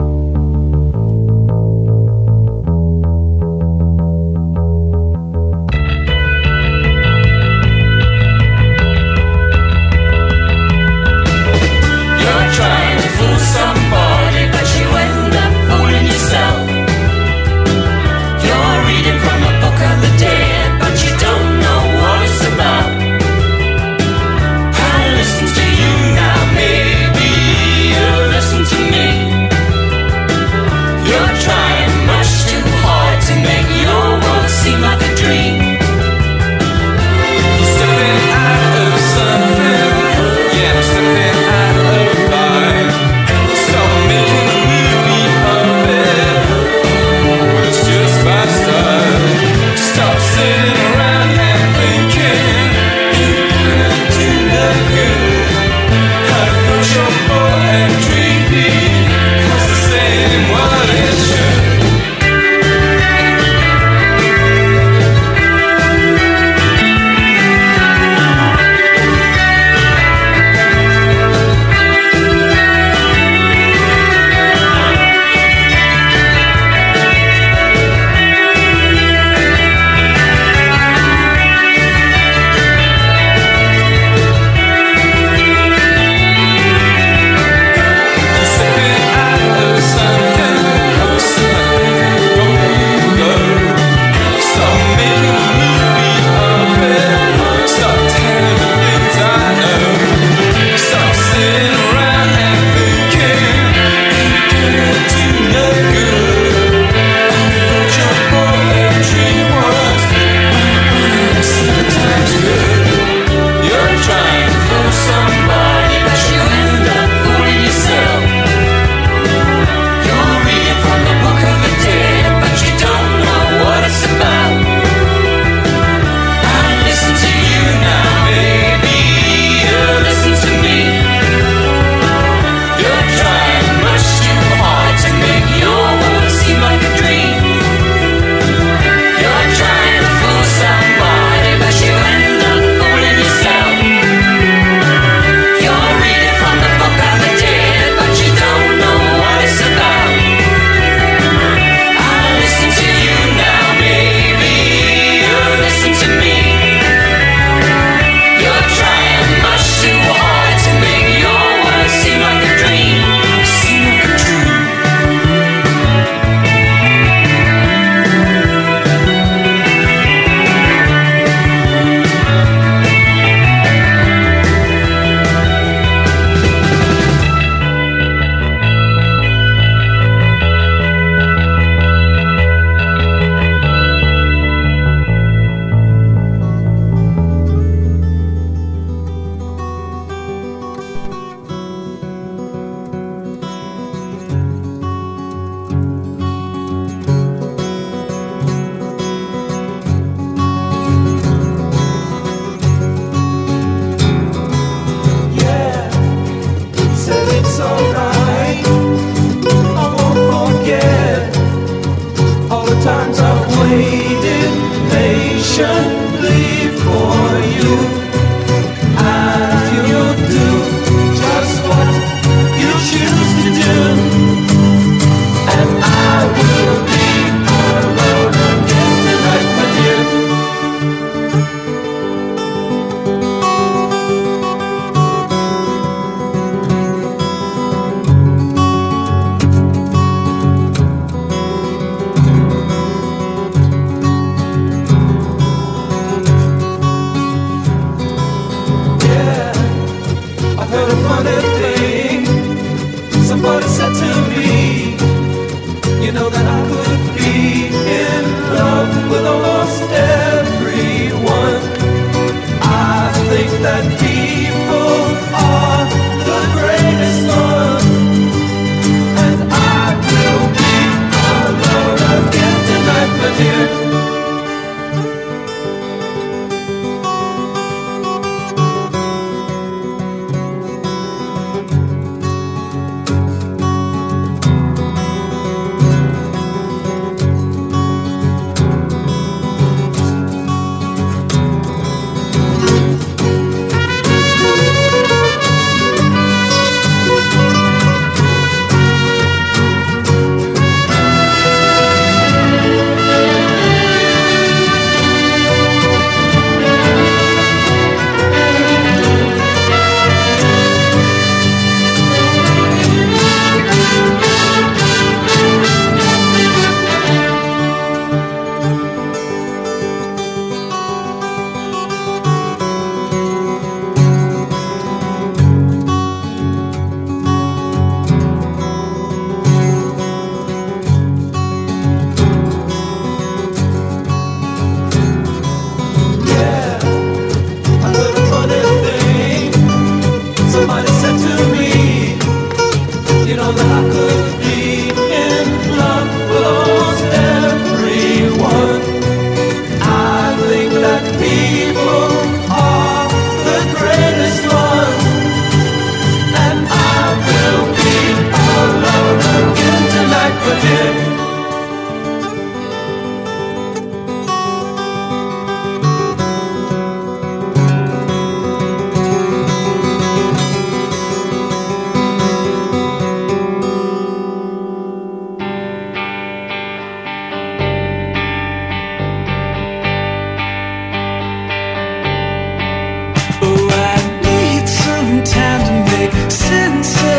You're trying to fool somebody, but you end up fooling yourself. You're reading from a book of the dead, but you don't know what it's about. I listen to you now, maybe you'll listen to me.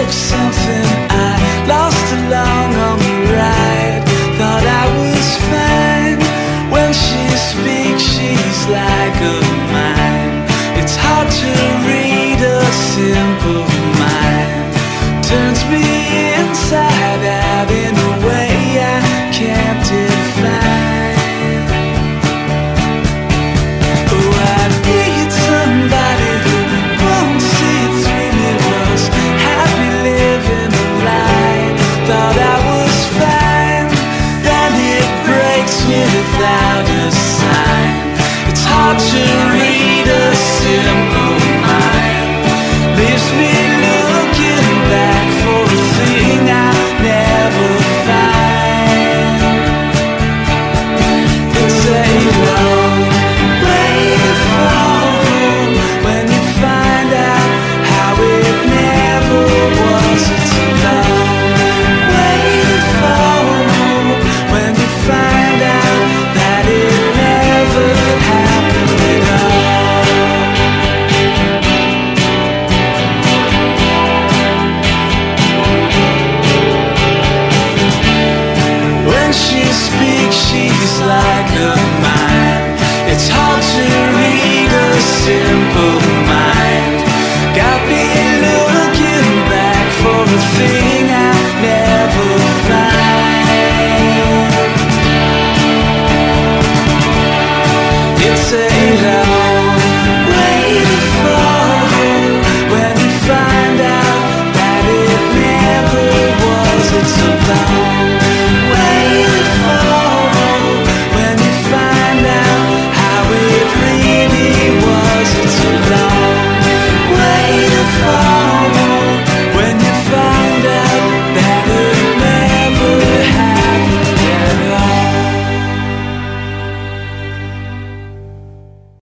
spoke something I lost along on the ride. Thought I was fine. When she speaks, she's like a mine. It's hard to read a simple mind. Turns me